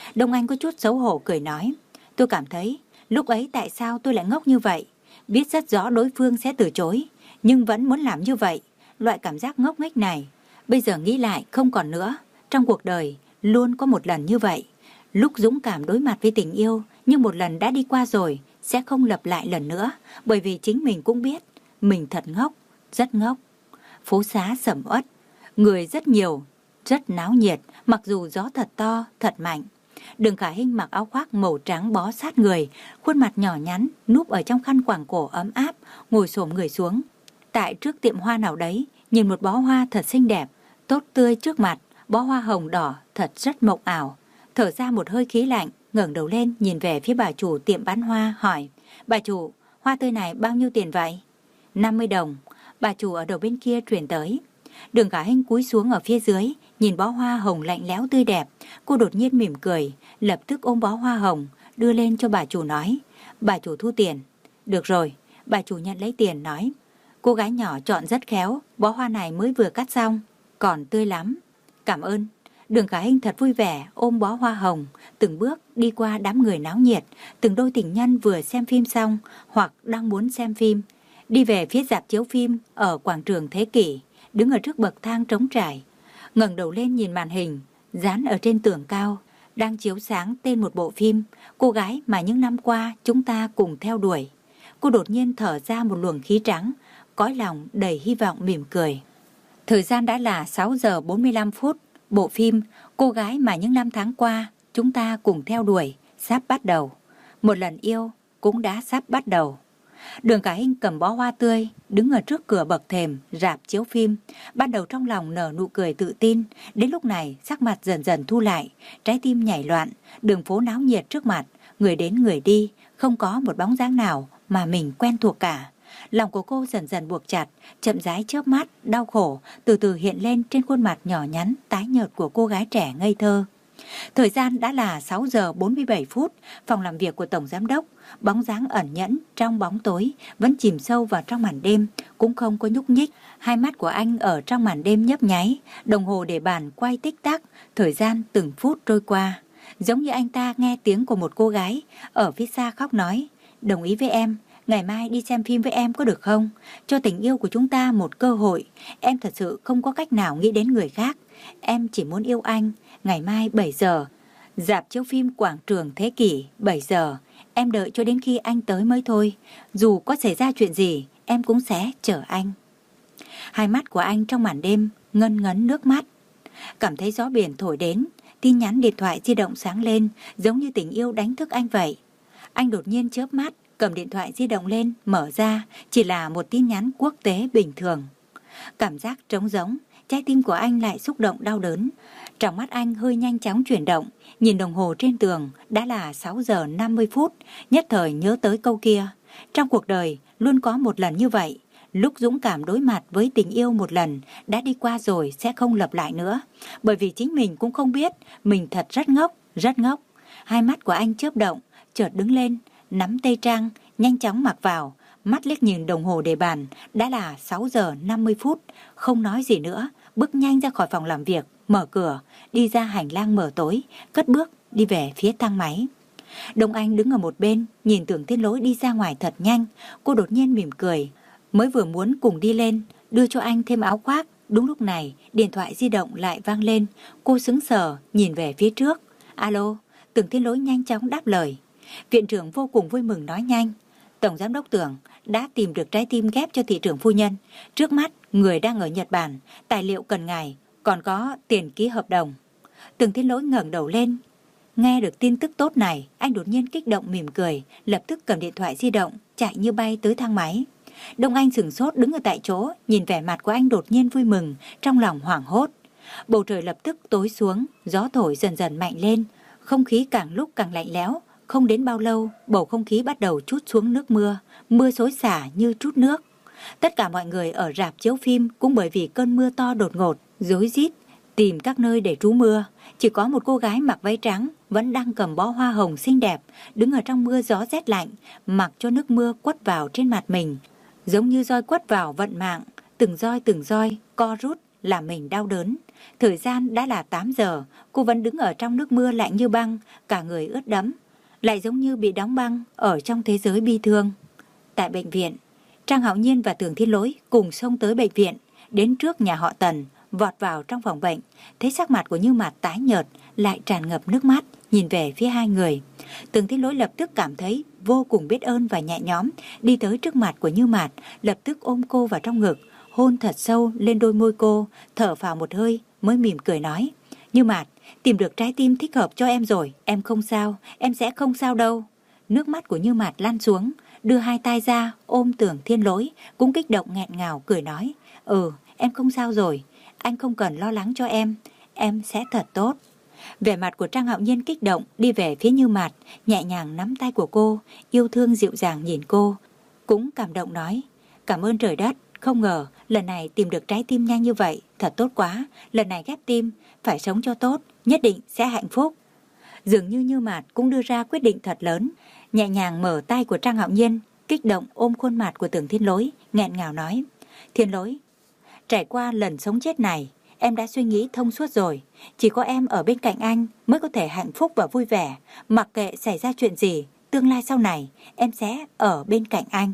Đông Anh có chút xấu hổ cười nói, tôi cảm thấy lúc ấy tại sao tôi lại ngốc như vậy, biết rất rõ đối phương sẽ từ chối, nhưng vẫn muốn làm như vậy. Loại cảm giác ngốc nghếch này, bây giờ nghĩ lại không còn nữa. Trong cuộc đời, luôn có một lần như vậy. Lúc dũng cảm đối mặt với tình yêu, nhưng một lần đã đi qua rồi, sẽ không lặp lại lần nữa. Bởi vì chính mình cũng biết, mình thật ngốc, rất ngốc. Phố xá sầm uất, người rất nhiều, rất náo nhiệt, mặc dù gió thật to, thật mạnh. Đường Khả Hinh mặc áo khoác màu trắng bó sát người, khuôn mặt nhỏ nhắn, núp ở trong khăn quàng cổ ấm áp, ngồi xổm người xuống. Tại trước tiệm hoa nào đấy, nhìn một bó hoa thật xinh đẹp, tốt tươi trước mặt, bó hoa hồng đỏ thật rất mộng ảo. Thở ra một hơi khí lạnh, ngẩng đầu lên nhìn về phía bà chủ tiệm bán hoa, hỏi, bà chủ, hoa tươi này bao nhiêu tiền vậy? năm mươi đồng, bà chủ ở đầu bên kia truyền tới. Đường Khả Hinh cúi xuống ở phía dưới, nhìn bó hoa hồng lạnh lẽo tươi đẹp, cô đột nhiên mỉm cười, lập tức ôm bó hoa hồng, đưa lên cho bà chủ nói, bà chủ thu tiền. Được rồi, bà chủ nhận lấy tiền nói, cô gái nhỏ chọn rất khéo, bó hoa này mới vừa cắt xong, còn tươi lắm. Cảm ơn. Đường Khả Hinh thật vui vẻ ôm bó hoa hồng, từng bước đi qua đám người náo nhiệt, từng đôi tình nhân vừa xem phim xong hoặc đang muốn xem phim, đi về phía rạp chiếu phim ở quảng trường Thế Kỷ, đứng ở trước bậc thang trống trải, ngẩng đầu lên nhìn màn hình dán ở trên tường cao, đang chiếu sáng tên một bộ phim, cô gái mà những năm qua chúng ta cùng theo đuổi. Cô đột nhiên thở ra một luồng khí trắng, cõi lòng đầy hy vọng mỉm cười. Thời gian đã là sáu giờ bốn mươi lăm phút, bộ phim Cô gái mà những năm tháng qua chúng ta cùng theo đuổi sắp bắt đầu. Một lần yêu cũng đã sắp bắt đầu. Đường Khả Hinh cầm bó hoa tươi, đứng ở trước cửa bậc thềm rạp chiếu phim, ban đầu trong lòng nở nụ cười tự tin, đến lúc này sắc mặt dần dần thu lại, trái tim nhảy loạn, đường phố náo nhiệt trước mặt, người đến người đi, không có một bóng dáng nào mà mình quen thuộc cả. Lòng của cô dần dần buộc chặt, chậm rãi chớp mắt, đau khổ từ từ hiện lên trên khuôn mặt nhỏ nhắn tái nhợt của cô gái trẻ ngây thơ. Thời gian đã là sáu giờ bốn mươi bảy phút, phòng làm việc của Tổng Giám Đốc, bóng dáng ẩn nhẫn trong bóng tối, vẫn chìm sâu vào trong màn đêm, cũng không có nhúc nhích. Hai mắt của anh ở trong màn đêm nhấp nháy, đồng hồ để bàn quay tích tắc, thời gian từng phút trôi qua. Giống như anh ta nghe tiếng của một cô gái, ở phía xa khóc nói, đồng ý với em, ngày mai đi xem phim với em có được không? Cho tình yêu của chúng ta một cơ hội, em thật sự không có cách nào nghĩ đến người khác, em chỉ muốn yêu anh. Ngày mai bảy giờ, rạp chiếu phim quảng trường Thế Kỷ, bảy giờ, em đợi cho đến khi anh tới mới thôi. Dù có xảy ra chuyện gì, em cũng sẽ chờ anh. Hai mắt của anh trong màn đêm ngân ngấn nước mắt. Cảm thấy gió biển thổi đến, tin nhắn điện thoại di động sáng lên, giống như tình yêu đánh thức anh vậy. Anh đột nhiên chớp mắt, cầm điện thoại di động lên, mở ra, chỉ là một tin nhắn quốc tế bình thường. Cảm giác trống rỗng, trái tim của anh lại xúc động đau đớn. Trong mắt anh hơi nhanh chóng chuyển động, nhìn đồng hồ trên tường, đã là sáu giờ năm mươi phút, nhất thời nhớ tới câu kia. Trong cuộc đời, luôn có một lần như vậy, lúc dũng cảm đối mặt với tình yêu một lần, đã đi qua rồi sẽ không lặp lại nữa. Bởi vì chính mình cũng không biết, mình thật rất ngốc, rất ngốc. Hai mắt của anh chớp động, chợt đứng lên, nắm tay Trang, nhanh chóng mặc vào, mắt liếc nhìn đồng hồ đề bàn, đã là sáu giờ năm mươi phút, không nói gì nữa, bước nhanh ra khỏi phòng làm việc, mở cửa, đi ra hành lang mờ tối, cất bước đi về phía thang máy. Đông Anh đứng ở một bên, nhìn Tưởng Thiên Lỗi đi ra ngoài thật nhanh, cô đột nhiên mỉm cười, mới vừa muốn cùng đi lên, đưa cho anh thêm áo khoác. Đúng lúc này, điện thoại di động lại vang lên, cô sững sờ nhìn về phía trước. Alo, Tưởng Thiên Lỗi nhanh chóng đáp lời. Viện trưởng vô cùng vui mừng nói nhanh, Tổng Giám Đốc Tưởng đã tìm được trái tim ghép cho thị trưởng phu nhân. Trước mắt, người đang ở Nhật Bản, tài liệu cần ngài, còn có tiền ký hợp đồng. Tưởng Thiên Lỗi ngẩng đầu lên. Nghe được tin tức tốt này, anh đột nhiên kích động mỉm cười, lập tức cầm điện thoại di động, chạy như bay tới thang máy. Đông Anh sửng sốt đứng ở tại chỗ, nhìn vẻ mặt của anh đột nhiên vui mừng, trong lòng hoảng hốt. Bầu trời lập tức tối xuống, gió thổi dần dần mạnh lên, không khí càng lúc càng lạnh lẽo. Không đến bao lâu, bầu không khí bắt đầu trút xuống nước mưa, mưa xối xả như trút nước. Tất cả mọi người ở rạp chiếu phim cũng bởi vì cơn mưa to đột ngột, rối rít tìm các nơi để trú mưa. Chỉ có một cô gái mặc váy trắng vẫn đang cầm bó hoa hồng xinh đẹp, đứng ở trong mưa gió rét lạnh, mặc cho nước mưa quất vào trên mặt mình, giống như roi quất vào vận mạng, từng roi từng roi co rút làm mình đau đớn. Thời gian đã là tám giờ, cô vẫn đứng ở trong nước mưa lạnh như băng, cả người ướt đẫm, lại giống như bị đóng băng ở trong thế giới bi thương. Tại bệnh viện, Trang Hạo Nhiên và Tưởng Thiên Lỗi cùng xông tới bệnh viện, đến trước nhà họ Tần, vọt vào trong phòng bệnh, thấy sắc mặt của Như Mạt tái nhợt, lại tràn ngập nước mắt, nhìn về phía hai người. Tưởng Thiên Lỗi lập tức cảm thấy vô cùng biết ơn và nhẹ nhõm, đi tới trước mặt của Như Mạt, lập tức ôm cô vào trong ngực, hôn thật sâu lên đôi môi cô, thở phào một hơi mới mỉm cười nói: Như Mạt, tìm được trái tim thích hợp cho em rồi, em không sao, em sẽ không sao đâu. Nước mắt của Như Mạt lăn xuống, đưa hai tay ra ôm Tưởng Thiên Lỗi, cũng kích động nghẹn ngào cười nói: Ừ, em không sao rồi, anh không cần lo lắng cho em, em sẽ thật tốt. Vẻ mặt của Trang Hạo Nhiên kích động, đi về phía Như Mạt, nhẹ nhàng nắm tay của cô, yêu thương dịu dàng nhìn cô, cũng cảm động nói: Cảm ơn trời đất, không ngờ lần này tìm được trái tim nhanh như vậy, thật tốt quá, lần này ghép tim, phải sống cho tốt, nhất định sẽ hạnh phúc. Dường như Như Mạt cũng đưa ra quyết định thật lớn, nhẹ nhàng mở tay của Trang Hạo Nhiên, kích động ôm khuôn mặt của Tưởng Thiên Lỗi, nghẹn ngào nói: Thiên Lỗi, trải qua lần sống chết này, em đã suy nghĩ thông suốt rồi, chỉ có em ở bên cạnh anh mới có thể hạnh phúc và vui vẻ, mặc kệ xảy ra chuyện gì, tương lai sau này em sẽ ở bên cạnh anh.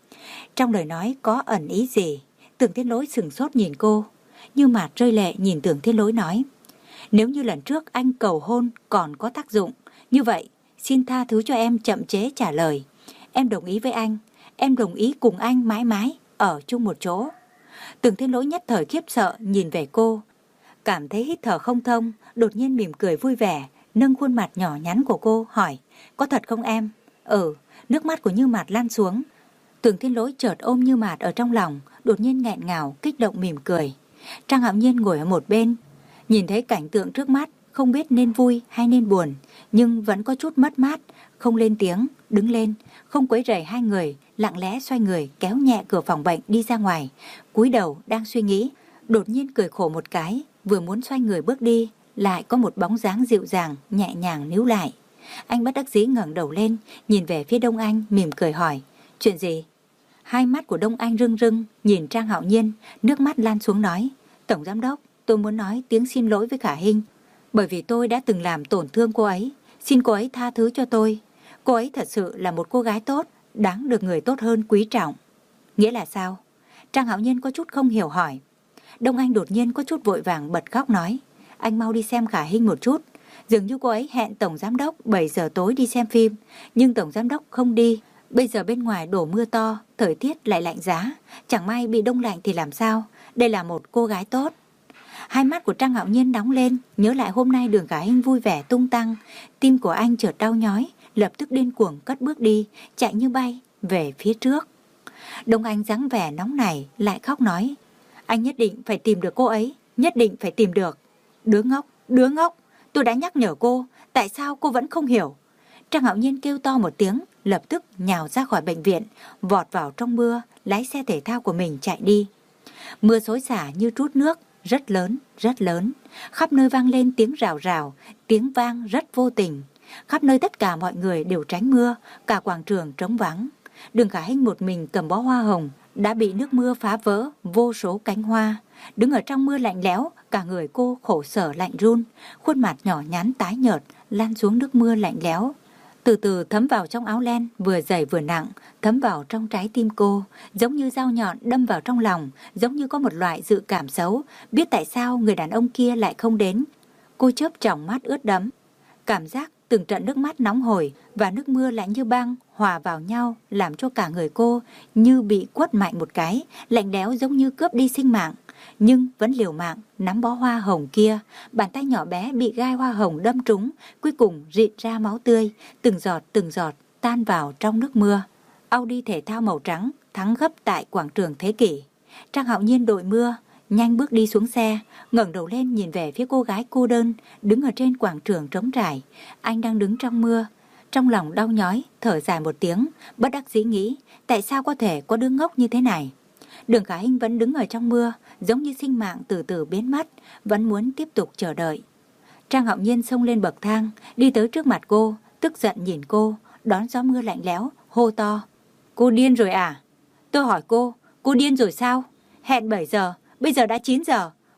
Trong lời nói có ẩn ý gì? Tưởng Thiên Lỗi sừng sốt nhìn cô. Như Mạt rơi lệ nhìn Tưởng Thiên Lỗi nói: Nếu như lần trước anh cầu hôn còn có tác dụng, như vậy xin tha thứ cho em chậm chế trả lời. Em đồng ý với anh, em đồng ý cùng anh mãi mãi ở chung một chỗ. Tưởng Thiên Lỗi nhất thời khiếp sợ nhìn về cô, cảm thấy hít thở không thông, đột nhiên mỉm cười vui vẻ, nâng khuôn mặt nhỏ nhắn của cô hỏi: Có thật không em? Ừ. Nước mắt của Như Mạt lan xuống. Tưởng Thiên Lỗi chợt ôm Như Mạt ở trong lòng, đột nhiên nghẹn ngào, kích động mỉm cười. Trang Hạo Nhiên ngồi ở một bên, nhìn thấy cảnh tượng trước mắt, không biết nên vui hay nên buồn, nhưng vẫn có chút mất mát, không lên tiếng, đứng lên, không quấy rầy hai người, lặng lẽ xoay người kéo nhẹ cửa phòng bệnh đi ra ngoài, cúi đầu đang suy nghĩ, đột nhiên cười khổ một cái, vừa muốn xoay người bước đi, lại có một bóng dáng dịu dàng nhẹ nhàng níu lại. Anh bất đắc dĩ ngẩng đầu lên, nhìn về phía Đông Anh, mỉm cười hỏi: Chuyện gì? Hai mắt của Đông Anh rưng rưng nhìn Trang Hạo Nhiên, nước mắt lan xuống nói: Tổng giám đốc, tôi muốn nói tiếng xin lỗi với Khả Hinh, bởi vì tôi đã từng làm tổn thương cô ấy, xin cô ấy tha thứ cho tôi. Cô ấy thật sự là một cô gái tốt, đáng được người tốt hơn quý trọng. Nghĩa là sao? Trang Hạo Nhiên có chút không hiểu hỏi. Đông Anh đột nhiên có chút vội vàng bật khóc nói: Anh mau đi xem Khả Hinh một chút. Dường như cô ấy hẹn tổng giám đốc bảy giờ tối đi xem phim, nhưng tổng giám đốc không đi. Bây giờ bên ngoài đổ mưa to, thời tiết lại lạnh giá, chẳng may bị đông lạnh thì làm sao? Đây là một cô gái tốt. Hai mắt của Trang Hạo Nhiên đóng lên, nhớ lại hôm nay Đường Khả Hinh vui vẻ tung tăng, tim của anh chợt đau nhói, lập tức điên cuồng cất bước đi, chạy như bay về phía trước. Đông Anh dáng vẻ nóng nảy lại khóc nói: Anh nhất định phải tìm được cô ấy, nhất định phải tìm được. Đứa ngốc, đứa ngốc, tôi đã nhắc nhở cô, tại sao cô vẫn không hiểu? Trang Hạo Nhiên kêu to một tiếng, lập tức nhào ra khỏi bệnh viện, vọt vào trong mưa, lái xe thể thao của mình chạy đi. Mưa xối xả như trút nước, rất lớn, rất lớn. Khắp nơi vang lên tiếng rào rào, tiếng vang rất vô tình. Khắp nơi tất cả mọi người đều tránh mưa, cả quảng trường trống vắng. Đường Khả Hinh một mình cầm bó hoa hồng, đã bị nước mưa phá vỡ vô số cánh hoa. Đứng ở trong mưa lạnh lẽo, cả người cô khổ sở lạnh run, khuôn mặt nhỏ nhắn tái nhợt, lan xuống nước mưa lạnh lẽo. Từ từ thấm vào trong áo len, vừa dày vừa nặng, thấm vào trong trái tim cô, giống như dao nhọn đâm vào trong lòng, giống như có một loại dự cảm xấu, biết tại sao người đàn ông kia lại không đến. Cô chớp tròng mắt ướt đẫm, cảm giác từng trận nước mắt nóng hổi và nước mưa lạnh như băng hòa vào nhau, làm cho cả người cô như bị quất mạnh một cái, lạnh lẽo giống như cướp đi sinh mạng. Nhưng vẫn liều mạng nắm bó hoa hồng kia, bàn tay nhỏ bé bị gai hoa hồng đâm trúng, cuối cùng rịn ra máu tươi, từng giọt từng giọt tan vào trong nước mưa. Audi thể thao màu trắng thắng gấp tại quảng trường Thế Kỷ. Trang Hạo Nhiên đội mưa, nhanh bước đi xuống xe, ngẩng đầu lên nhìn về phía cô gái cô đơn đứng ở trên quảng trường trống trải. Anh đang đứng trong mưa, trong lòng đau nhói, thở dài một tiếng, bất đắc dĩ nghĩ tại sao có thể có đứa ngốc như thế này. Đường Khả Hinh vẫn đứng ở trong mưa, giống như sinh mạng từ từ biến mất, vẫn muốn tiếp tục chờ đợi. Trang Hạo Nhiên xông lên bậc thang, đi tới trước mặt cô, tức giận nhìn cô, đón gió mưa lạnh lẽo, hô to: Cô điên rồi à? Tôi hỏi cô, cô điên rồi sao? Hẹn bảy giờ, bây giờ đã chín giờ,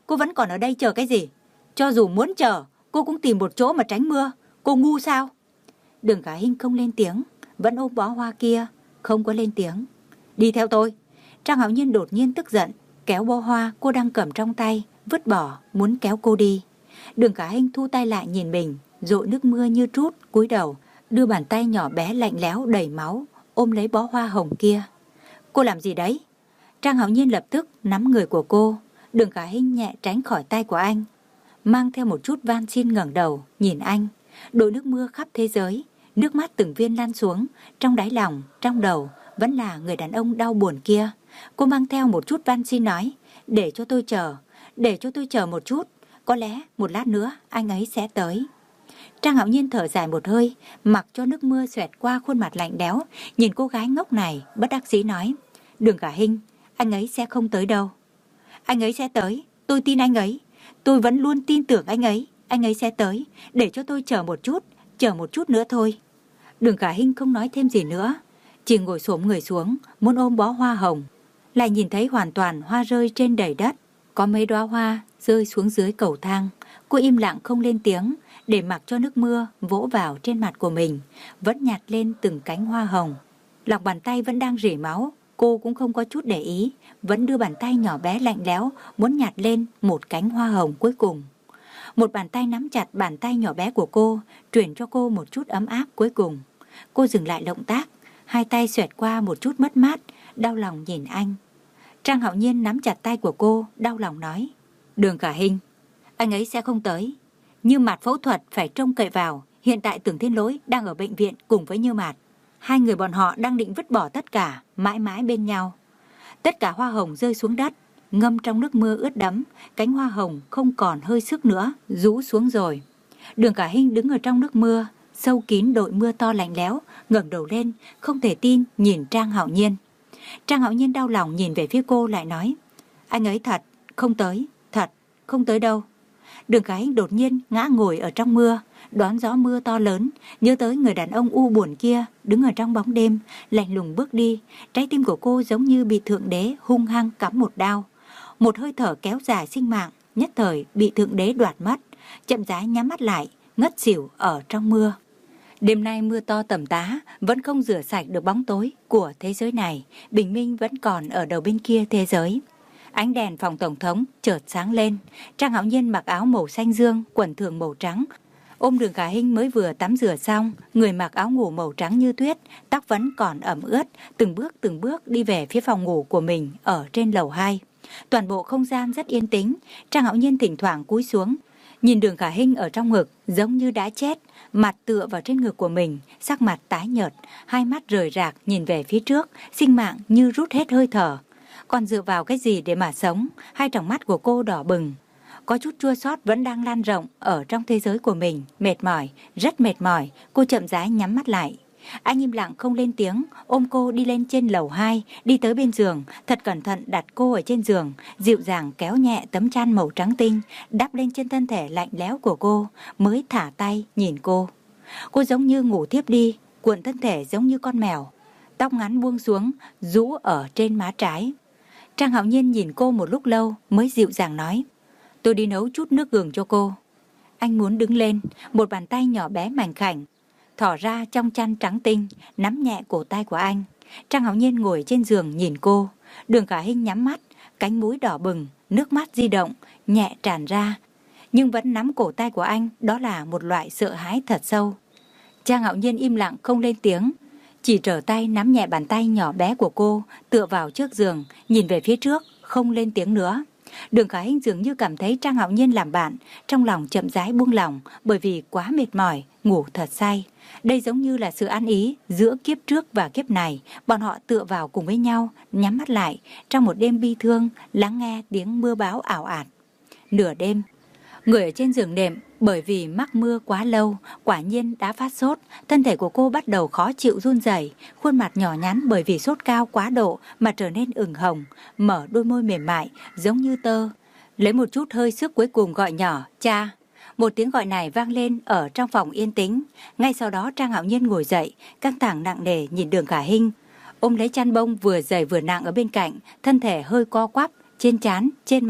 cô vẫn còn ở đây chờ cái gì? Cho dù muốn chờ, cô cũng tìm một chỗ mà tránh mưa. Cô ngu sao? Đường Khả Hinh không lên tiếng, vẫn ôm bó hoa kia, không có lên tiếng. Đi theo tôi. Trang Hạo Nhiên đột nhiên tức giận, kéo bó hoa cô đang cầm trong tay, vứt bỏ, muốn kéo cô đi. Đường Khả Hinh thu tay lại nhìn mình, dội nước mưa như trút, cúi đầu, đưa bàn tay nhỏ bé lạnh lẽo đầy máu, ôm lấy bó hoa hồng kia. Cô làm gì đấy? Trang Hạo Nhiên lập tức nắm người của cô. Đường Khả Hinh nhẹ tránh khỏi tay của anh, mang theo một chút van xin ngẩng đầu, nhìn anh. Đổ nước mưa khắp thế giới, nước mắt từng viên lan xuống, trong đáy lòng, trong đầu, vẫn là người đàn ông đau buồn kia. Cô mang theo một chút van xin nói, để cho tôi chờ, để cho tôi chờ một chút, có lẽ một lát nữa anh ấy sẽ tới. Trang Hạo Nhiên thở dài một hơi, mặc cho nước mưa xoẹt qua khuôn mặt lạnh lẽo, nhìn cô gái ngốc này, bất đắc dĩ nói, Đường Khả Hinh, anh ấy sẽ không tới đâu. Anh ấy sẽ tới, tôi tin anh ấy, tôi vẫn luôn tin tưởng anh ấy, anh ấy sẽ tới, để cho tôi chờ một chút, chờ một chút nữa thôi. Đường Khả Hinh không nói thêm gì nữa, chỉ ngồi xổm người xuống, muốn ôm bó hoa hồng. Lại nhìn thấy hoàn toàn hoa rơi trên đầy đất, có mấy đóa hoa rơi xuống dưới cầu thang. Cô im lặng không lên tiếng, để mặc cho nước mưa vỗ vào trên mặt của mình, vẫn nhặt lên từng cánh hoa hồng. Lòng bàn tay vẫn đang rỉ máu, cô cũng không có chút để ý, vẫn đưa bàn tay nhỏ bé lạnh lẽo muốn nhặt lên một cánh hoa hồng cuối cùng. Một bàn tay nắm chặt bàn tay nhỏ bé của cô, truyền cho cô một chút ấm áp cuối cùng. Cô dừng lại động tác, hai tay xoẹt qua một chút mất mát, đau lòng nhìn anh. Trang Hạo Nhiên nắm chặt tay của cô, đau lòng nói, Đường Khả Hinh, anh ấy sẽ không tới. Như Mạt phẫu thuật phải trông cậy vào, hiện tại Tưởng Thiên Lỗi đang ở bệnh viện cùng với Như Mạt. Hai người bọn họ đang định vứt bỏ tất cả, mãi mãi bên nhau. Tất cả hoa hồng rơi xuống đất, ngâm trong nước mưa ướt đẫm, cánh hoa hồng không còn hơi sức nữa, rũ xuống rồi. Đường Khả Hinh đứng ở trong nước mưa, sâu kín đội mưa to lạnh lẽo, ngẩng đầu lên, không thể tin nhìn Trang Hạo Nhiên. Trang Hạo Nhiên đau lòng nhìn về phía cô lại nói, anh ấy thật, không tới, thật, không tới đâu. Đường Khả Hinh đột nhiên ngã ngồi ở trong mưa, đón gió mưa to lớn, nhớ tới người đàn ông u buồn kia đứng ở trong bóng đêm, lạnh lùng bước đi. Trái tim của cô giống như bị Thượng Đế hung hăng cắm một đao. Một hơi thở kéo dài sinh mạng, nhất thời bị Thượng Đế đoạt mất, chậm rãi nhắm mắt lại, ngất xỉu ở trong mưa. Đêm nay mưa to tầm tã, vẫn không rửa sạch được bóng tối của thế giới này, bình minh vẫn còn ở đầu bên kia thế giới. Ánh đèn phòng tổng thống chợt sáng lên, Trang Hạo Nhiên mặc áo màu xanh dương, quần thường màu trắng, ôm Đường Khả Hinh mới vừa tắm rửa xong, người mặc áo ngủ màu trắng như tuyết, tóc vẫn còn ẩm ướt, từng bước từng bước đi về phía phòng ngủ của mình ở trên lầu hai. Toàn bộ không gian rất yên tĩnh, Trang Hạo Nhiên thỉnh thoảng cúi xuống, nhìn Đường Khả Hinh ở trong ngực giống như đã chết, mặt tựa vào trên ngực của mình, sắc mặt tái nhợt, hai mắt rời rạc nhìn về phía trước, sinh mạng như rút hết hơi thở. Còn dựa vào cái gì để mà sống? Hai tròng mắt của cô đỏ bừng, có chút chua xót vẫn đang lan rộng ở trong thế giới của mình. Mệt mỏi, rất mệt mỏi, cô chậm rãi nhắm mắt lại. Anh im lặng không lên tiếng, ôm cô đi lên trên lầu hai, đi tới bên giường, thật cẩn thận đặt cô ở trên giường, dịu dàng kéo nhẹ tấm chăn màu trắng tinh, đắp lên trên thân thể lạnh lẽo của cô, mới thả tay nhìn cô. Cô giống như ngủ thiếp đi, cuộn thân thể giống như con mèo, tóc ngắn buông xuống, rũ ở trên má trái. Trang Hạo Nhiên nhìn cô một lúc lâu mới dịu dàng nói, tôi đi nấu chút nước gừng cho cô. Anh muốn đứng lên, một bàn tay nhỏ bé mảnh khảnh thỏ ra trong chăn trắng tinh, nắm nhẹ cổ tay của anh. Trang Hạo Nhiên ngồi trên giường nhìn cô. Đường Khả Hinh nhắm mắt, cánh mũi đỏ bừng, nước mắt di động, nhẹ tràn ra, nhưng vẫn nắm cổ tay của anh, đó là một loại sợ hãi thật sâu. Trang Hạo Nhiên im lặng không lên tiếng, chỉ trở tay nắm nhẹ bàn tay nhỏ bé của cô, tựa vào trước giường, nhìn về phía trước, không lên tiếng nữa. Đường Khả Hinh dường như cảm thấy Trang Hạo Nhiên làm bạn, trong lòng chậm rãi buông lỏng, bởi vì quá mệt mỏi, ngủ thật say. Đây giống như là sự ăn ý giữa kiếp trước và kiếp này, bọn họ tựa vào cùng với nhau, nhắm mắt lại, trong một đêm bi thương, lắng nghe tiếng mưa bão ảo ạt. Nửa đêm, người ở trên giường nệm bởi vì mắc mưa quá lâu, quả nhiên đã phát sốt, thân thể của cô bắt đầu khó chịu run rẩy, khuôn mặt nhỏ nhắn bởi vì sốt cao quá độ mà trở nên ửng hồng, mở đôi môi mềm mại giống như tơ, lấy một chút hơi sức cuối cùng gọi nhỏ, cha. Một tiếng gọi này vang lên ở trong phòng yên tĩnh. Ngay sau đó Trang Hạo Nhiên ngồi dậy, căng thẳng nặng nề nhìn Đường Khả Hinh, ôm lấy chăn bông vừa dày vừa nặng ở bên cạnh, thân thể hơi co quắp, trên trán, trên mặt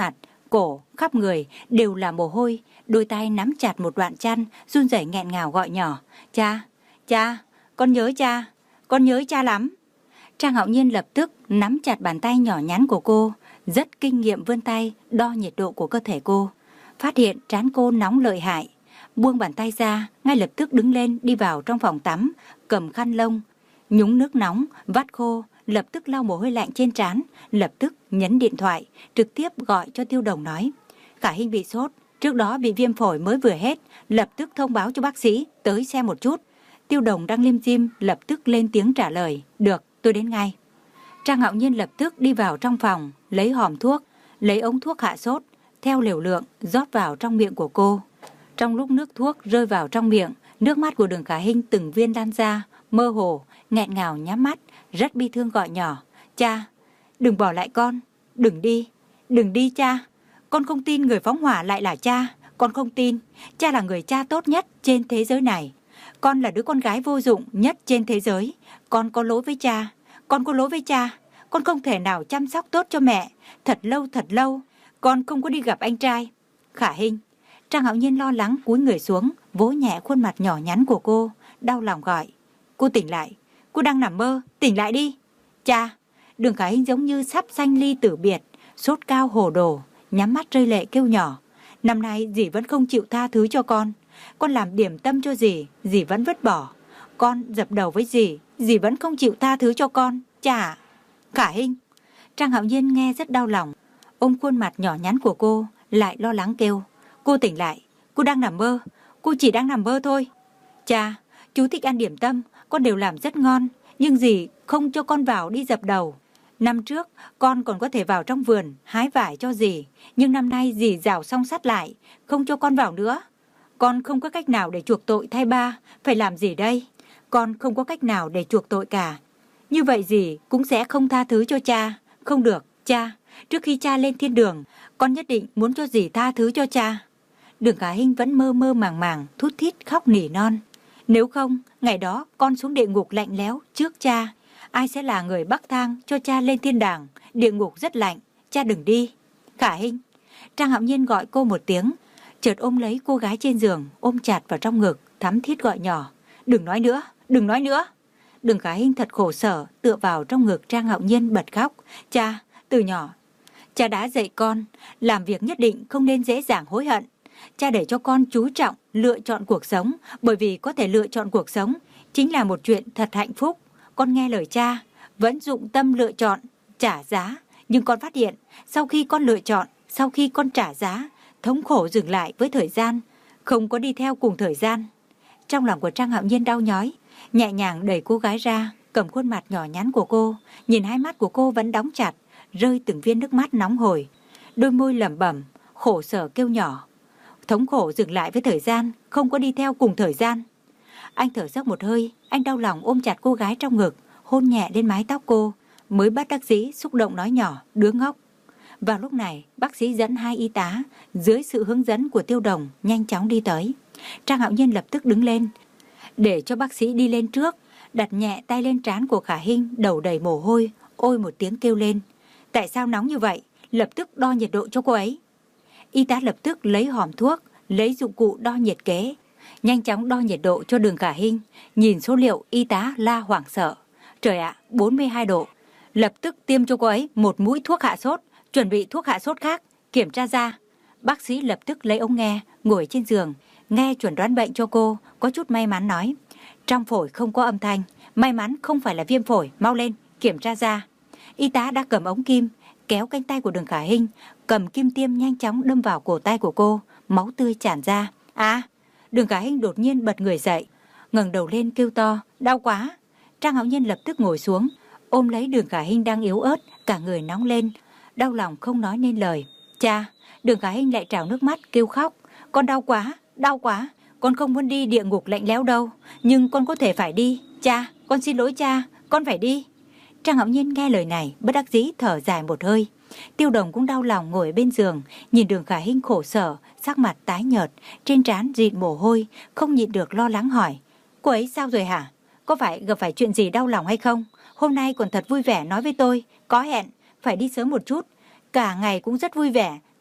cổ, khắp người đều là mồ hôi, đôi tay nắm chặt một đoạn chăn, run rẩy nghẹn ngào gọi nhỏ, cha, cha, con nhớ cha, con nhớ cha lắm. Trang Hạo Nhiên lập tức nắm chặt bàn tay nhỏ nhắn của cô, rất kinh nghiệm vươn tay đo nhiệt độ của cơ thể cô, phát hiện trán cô nóng lợi hại, buông bàn tay ra, ngay lập tức đứng lên đi vào trong phòng tắm, cầm khăn lông, nhúng nước nóng, vắt khô, lập tức lau mồ hôi lạnh trên trán, lập tức nhấn điện thoại, trực tiếp gọi cho Tiêu Đồng nói, Khả Hinh bị sốt, trước đó bị viêm phổi mới vừa hết, lập tức thông báo cho bác sĩ tới xem một chút. Tiêu Đồng đang lim dim lập tức lên tiếng trả lời, được, tôi đến ngay. Trang Hạo Nhiên lập tức đi vào trong phòng, lấy hòm thuốc, lấy ống thuốc hạ sốt, theo liều lượng rót vào trong miệng của cô. Trong lúc nước thuốc rơi vào trong miệng, nước mắt của Đường Khả Hinh từng viên lan ra, mơ hồ, nghẹn ngào nhắm mắt, rất bi thương gọi nhỏ, cha, đừng bỏ lại con, đừng đi, đừng đi cha. Con không tin người phóng hỏa lại là cha, con không tin, cha là người cha tốt nhất trên thế giới này. Con là đứa con gái vô dụng nhất trên thế giới, con có lỗi với cha, con có lỗi với cha, con không thể nào chăm sóc tốt cho mẹ, thật lâu thật lâu, con không có đi gặp anh trai. Khả Hinh. Trang Hạo Nhiên lo lắng cúi người xuống, vỗ nhẹ khuôn mặt nhỏ nhắn của cô, đau lòng gọi, cô tỉnh lại, cô đang nằm mơ, tỉnh lại đi. Cha. Đường Khả Hinh giống như sắp sanh ly tử biệt, sốt cao hồ đồ, nhắm mắt rơi lệ kêu nhỏ, năm nay dì vẫn không chịu tha thứ cho con, con làm điểm tâm cho dì, dì vẫn vứt bỏ, con dập đầu với dì, dì vẫn không chịu tha thứ cho con, cha. Khả Hinh. Trang Hạo Nhiên nghe rất đau lòng, ôm khuôn mặt nhỏ nhắn của cô, lại lo lắng kêu, cô tỉnh lại, cô đang nằm mơ, cô chỉ đang nằm mơ thôi. Cha, chú thích ăn điểm tâm, con đều làm rất ngon, nhưng dì không cho con vào đi dập đầu. Năm trước, con còn có thể vào trong vườn, hái vải cho dì, nhưng năm nay dì rào song sắt lại, không cho con vào nữa. Con không có cách nào để chuộc tội thay ba, phải làm gì đây? Con không có cách nào để chuộc tội cả. Như vậy dì cũng sẽ không tha thứ cho cha. Không được, cha, trước khi cha lên thiên đường, con nhất định muốn cho dì tha thứ cho cha. Đường Khả Hinh vẫn mơ mơ màng màng, thút thít khóc nỉ non. Nếu không, ngày đó con xuống địa ngục lạnh lẽo trước cha, ai sẽ là người bắc thang cho cha lên thiên đàng? Địa ngục rất lạnh, cha đừng đi. Khả Hinh. Trang Hạo Nhiên gọi cô một tiếng, chợt ôm lấy cô gái trên giường, ôm chặt vào trong ngực, thắm thiết gọi nhỏ, đừng nói nữa, đừng nói nữa. Đường Khả Hinh thật khổ sở, tựa vào trong ngực Trang Hạo Nhiên bật khóc, cha, từ nhỏ, cha đã dạy con, làm việc nhất định không nên dễ dàng hối hận. Cha để cho con chú trọng lựa chọn cuộc sống, bởi vì có thể lựa chọn cuộc sống chính là một chuyện thật hạnh phúc. Con nghe lời cha, vẫn dụng tâm lựa chọn, trả giá. Nhưng con phát hiện, sau khi con lựa chọn, sau khi con trả giá, thống khổ dừng lại với thời gian, không có đi theo cùng thời gian. Trong lòng của Trang Hạo Nhiên đau nhói, nhẹ nhàng đẩy cô gái ra, cầm khuôn mặt nhỏ nhắn của cô, nhìn hai mắt của cô vẫn đóng chặt, rơi từng viên nước mắt nóng hổi. Đôi môi lẩm bẩm, khổ sở kêu nhỏ. Thống khổ dừng lại với thời gian, không có đi theo cùng thời gian. Anh thở dốc một hơi, anh đau lòng ôm chặt cô gái trong ngực, hôn nhẹ lên mái tóc cô, mới bất đắc dĩ xúc động nói nhỏ, đứa ngốc. Vào lúc này, bác sĩ dẫn hai y tá, dưới sự hướng dẫn của Tiêu Đồng, nhanh chóng đi tới. Trang Hạo Nhiên lập tức đứng lên, để cho bác sĩ đi lên trước, đặt nhẹ tay lên trán của Khả Hinh, đầu đầy mồ hôi, ôi một tiếng kêu lên. Tại sao nóng như vậy? Lập tức đo nhiệt độ cho cô ấy. Y tá lập tức lấy hòm thuốc, lấy dụng cụ đo nhiệt kế, nhanh chóng đo nhiệt độ cho Đường Khả Hinh. Nhìn số liệu, y tá la hoảng sợ. Trời ạ, bốn mươi hai độ. Lập tức tiêm cho cô ấy một mũi thuốc hạ sốt, chuẩn bị thuốc hạ sốt khác, kiểm tra ra. Bác sĩ lập tức lấy ống nghe, ngồi trên giường, nghe chuẩn đoán bệnh cho cô, có chút may mắn nói. Trong phổi không có âm thanh, may mắn không phải là viêm phổi, mau lên, kiểm tra ra. Y tá đã cầm ống kim, kéo cánh tay của Đường Khả Hinh, cầm kim tiêm nhanh chóng đâm vào cổ tay của cô, máu tươi tràn ra. À, Đường Khả Hinh đột nhiên bật người dậy, ngẩng đầu lên kêu to, đau quá. Trang Hạo Nhiên lập tức ngồi xuống, ôm lấy Đường Khả Hinh đang yếu ớt, cả người nóng lên, đau lòng không nói nên lời. Cha, Đường Khả Hinh lại trào nước mắt kêu khóc, con đau quá, đau quá, con không muốn đi địa ngục lạnh lẽo đâu, nhưng con có thể phải đi. Cha, con xin lỗi cha, con phải đi. Trang Hạo Nhiên nghe lời này, bất đắc dĩ thở dài một hơi. Tiêu Đồng cũng đau lòng ngồi bên giường, nhìn Đường Khả Hinh khổ sở, sắc mặt tái nhợt, trên trán rịn mồ hôi, không nhịn được lo lắng hỏi, cô ấy sao rồi hả? Có phải gặp phải chuyện gì đau lòng hay không? Hôm nay còn thật vui vẻ nói với tôi, có hẹn, phải đi sớm một chút. Cả ngày cũng rất vui vẻ,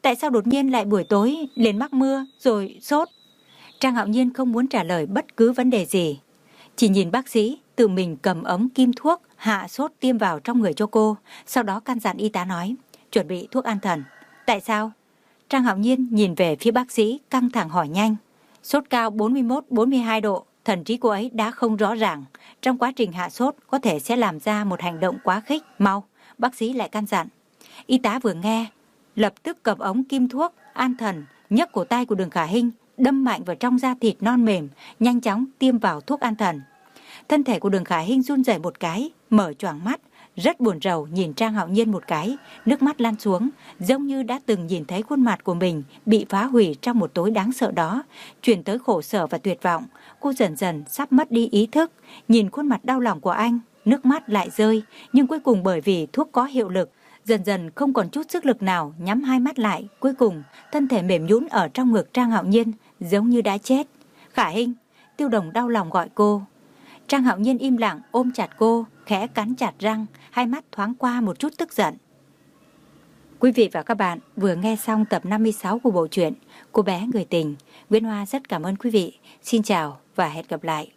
Tại sao đột nhiên lại buổi tối liền mắc mưa rồi sốt? Trang Hạo Nhiên không muốn trả lời bất cứ vấn đề gì, chỉ nhìn bác sĩ tự mình cầm ống kim thuốc hạ sốt tiêm vào trong người cho cô, sau đó căn dặn y tá nói, chuẩn bị thuốc an thần. Tại sao? Trang Hạo Nhiên nhìn về phía bác sĩ căng thẳng hỏi nhanh. Sốt cao bốn mươi mốt bốn mươi hai độ, thần trí cô ấy đã không rõ ràng. Trong quá trình hạ sốt có thể sẽ làm ra một hành động quá khích. Mau, bác sĩ lại căn dặn. Y tá vừa nghe, lập tức cầm ống kim thuốc an thần, nhấc cổ tay của Đường Khả Hinh, đâm mạnh vào trong da thịt non mềm, nhanh chóng tiêm vào thuốc an thần. Thân thể của Đường Khả Hinh run rẩy một cái, mở choàng mắt, rất buồn rầu nhìn Trang Hạo Nhiên một cái, nước mắt lan xuống, giống như đã từng nhìn thấy khuôn mặt của mình bị phá hủy trong một tối đáng sợ đó, truyền tới khổ sở và tuyệt vọng. Cô dần dần sắp mất đi ý thức, nhìn khuôn mặt đau lòng của anh, nước mắt lại rơi, nhưng cuối cùng bởi vì thuốc có hiệu lực, dần dần không còn chút sức lực nào, nhắm hai mắt lại, cuối cùng thân thể mềm nhũn ở trong ngực Trang Hạo Nhiên, giống như đã chết. Khả Hinh, Tiêu Đồng đau lòng gọi cô. Trang Hạo Nhiên im lặng ôm chặt cô, khẽ cắn chặt răng, hai mắt thoáng qua một chút tức giận. Quý vị và các bạn vừa nghe xong tập năm mươi sáu của bộ truyện Cô bé người tình. Nguyễn Hoa rất cảm ơn quý vị. Xin chào và hẹn gặp lại.